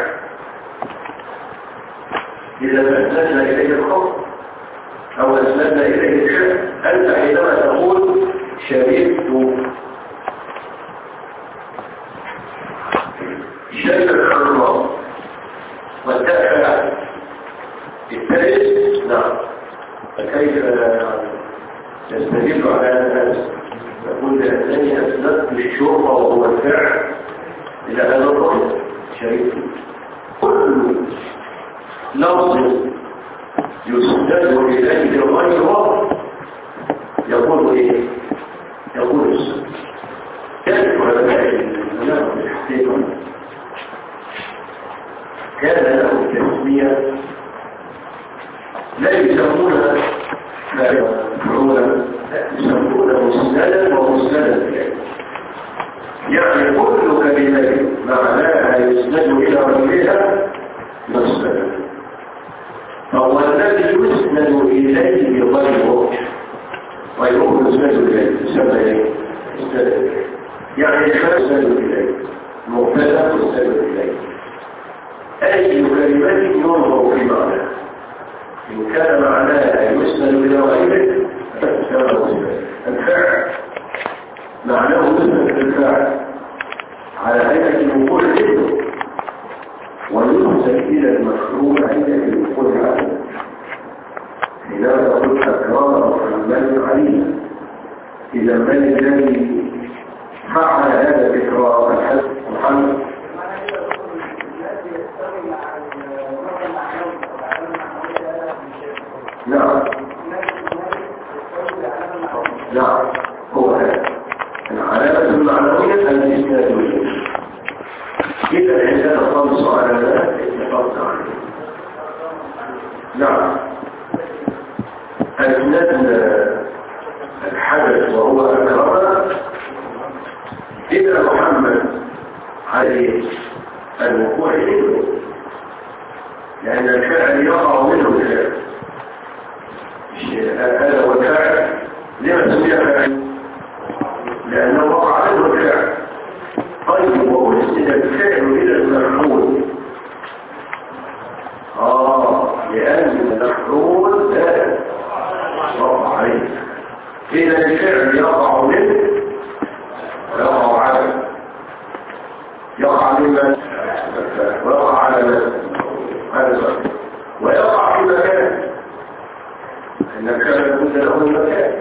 إذا أسندنا إليه الخبر أو أسندنا إليه الشيء، أنت حينما تقول شربت شرب الحرام والتأكل الثالث نعم، فكيف يستدل على هذا؟ يقول لأنني أسندت للشرب وهو الفعل إلى هذا الرجل شربت. كل لفظ يسند إليه غير وقت يقول إيه؟ يقول السنة. كانت علماء الكلام الحقيقة كان له تسمية لا يسمونها مفعولا، يسمونها مسندا ومسندا إليه. يعني كل كلمة معناها يسند إلى غيرها مسندا، فهو الذي يسند إليه غيره غيره يسند إليه يسمى إليه يسند إليه، يعني الشيء يسند إليه مبتدأ يسند إليه. أي كلمة ينظر في معناه، إن كان معناها يسند إلى غيره فيسمى مسند. الفعل معناه يسند الفاعل على هيئة الوقوع عنده، وينسب إلى المشروع عند الوقوع عنه. حينما تقول أكرام محمد علينا، إذا من الذي فعل هذا الإكرام الحسن محمد؟ نعم نعم، هو هذا العلامة المعنوية الإسناد والإسناد. إذا عندنا خمس علامات اتفقت عليها. نعم، أسندنا الحدث وهو أكرمنا إلى محمد عليه الوقوع منه، لأن الفعل يقع منه الفعل. هذا هو الفعل. لما سمي فعل؟ لأنه وقع منه الفعل. طيب وأسند الفعل إلى المفعول، آه ويقع على نفسه هذا سؤال. ويقع في مكان المكان يكون له المكان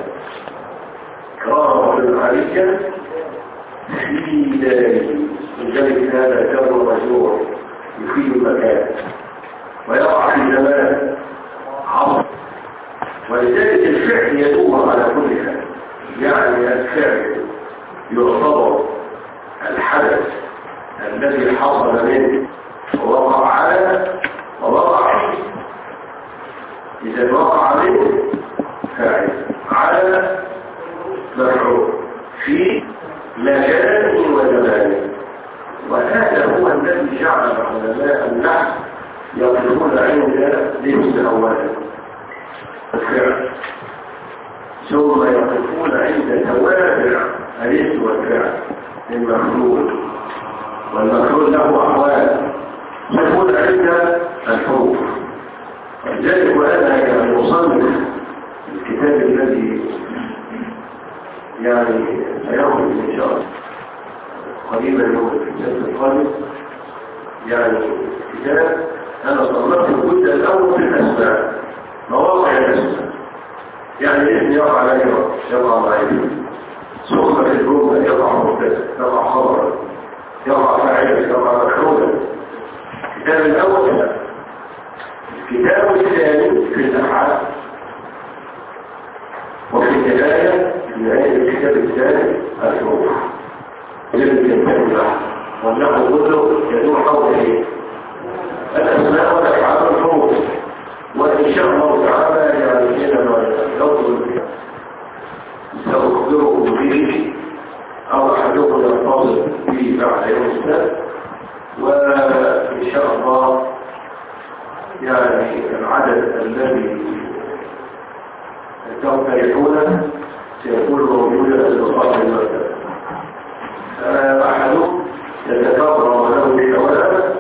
كرامة عليا في ذلك لذلك هذا جر مجرور يفيد المكان. ويقع في زمان عصر ولذلك الفعل يدور على كل حال يعني الفعل يعتبر الحدث الذي حصل منه ووقع على ووقع فيه. إذا وقع منه فاعل على مفعول في مكان وزمان. وهذا هو الذي جعل علماء النحو يقفون عند الاسم اولا الفعل ثم يقفون عند توابع الاسم والفعل المفعول والمفعول له احوال يقفون عند الحروف. ولذلك وانا يعني مصنف الكتاب الذي يعني سيخرج ان شاء الله قريبا يوم الكتاب القادم يعني كتاب انا صنفت الجزء الاول في الاسماء مواقع الاسماء يعني اسم يقع على يقع يقع ضعيف ثم في الجمله يقع مبتدا يقع خبرا يقع فاعلا يقع مفعولا. الكتاب الاول الكتاب الثاني في الافعال وفي النهايه في نهايه الكتاب الثاني الحروف الذي ينتهي له والنحو كله يدور حول ايه؟ الاسماء والافعال والحروف. وان شاء الله تعالى يعني حينما يوصل ساخبركم به او احدكم يتصل به بعد يوم السبت. وان شاء الله يعني العدد الذي تقترحونه سيكون موجودا في صاحب المكتب. أحدهم يتكرر له الشوارع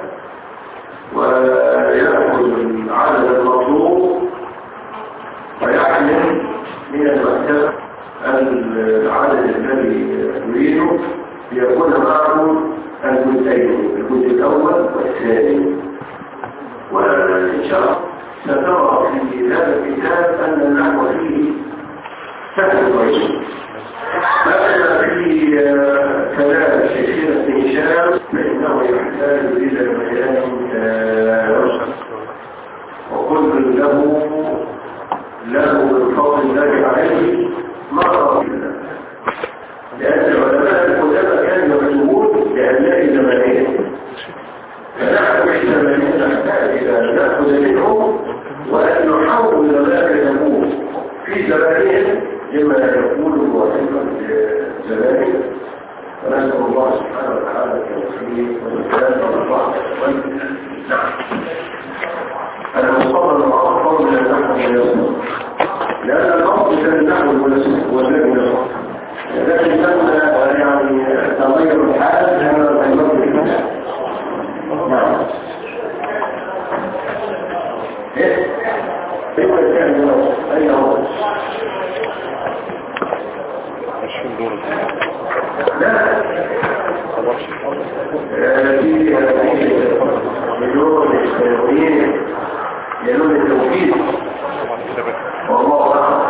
ويأخذ العدد المطلوب ويحمل من المكتب العدد الذي يريده ليكون معه الجزئين الجزء الأول والثاني. وإن شاء الله سترى في هذا الكتاب أن النحو فيه سهل ويسر. أما في كلام شيخنا ابن هشام فإنه يحتاج إلى بيان وكل له له من فضل الله عليه مرة لأن العلماء القدامى كانوا يكتبون لأنها زمانية فنحن مش زمانية نحتاج إلى أن نأخذ منهم وأن نحول ما كتبوه في زمانهم لما يقول وإما زمانه. فنسأل الله سبحانه وتعالى التوفيق والسلام والرحمة والسلام. المصطلح الأفضل من النحو واليسر لأن الأفضل كان النحو واليسر لكن لما يعني تغير الحال هذا غير الكتاب. نعم. ايه؟ كيف كان أين هو؟ عشرين دور لا في مليون التوحيد يلون التوحيد والله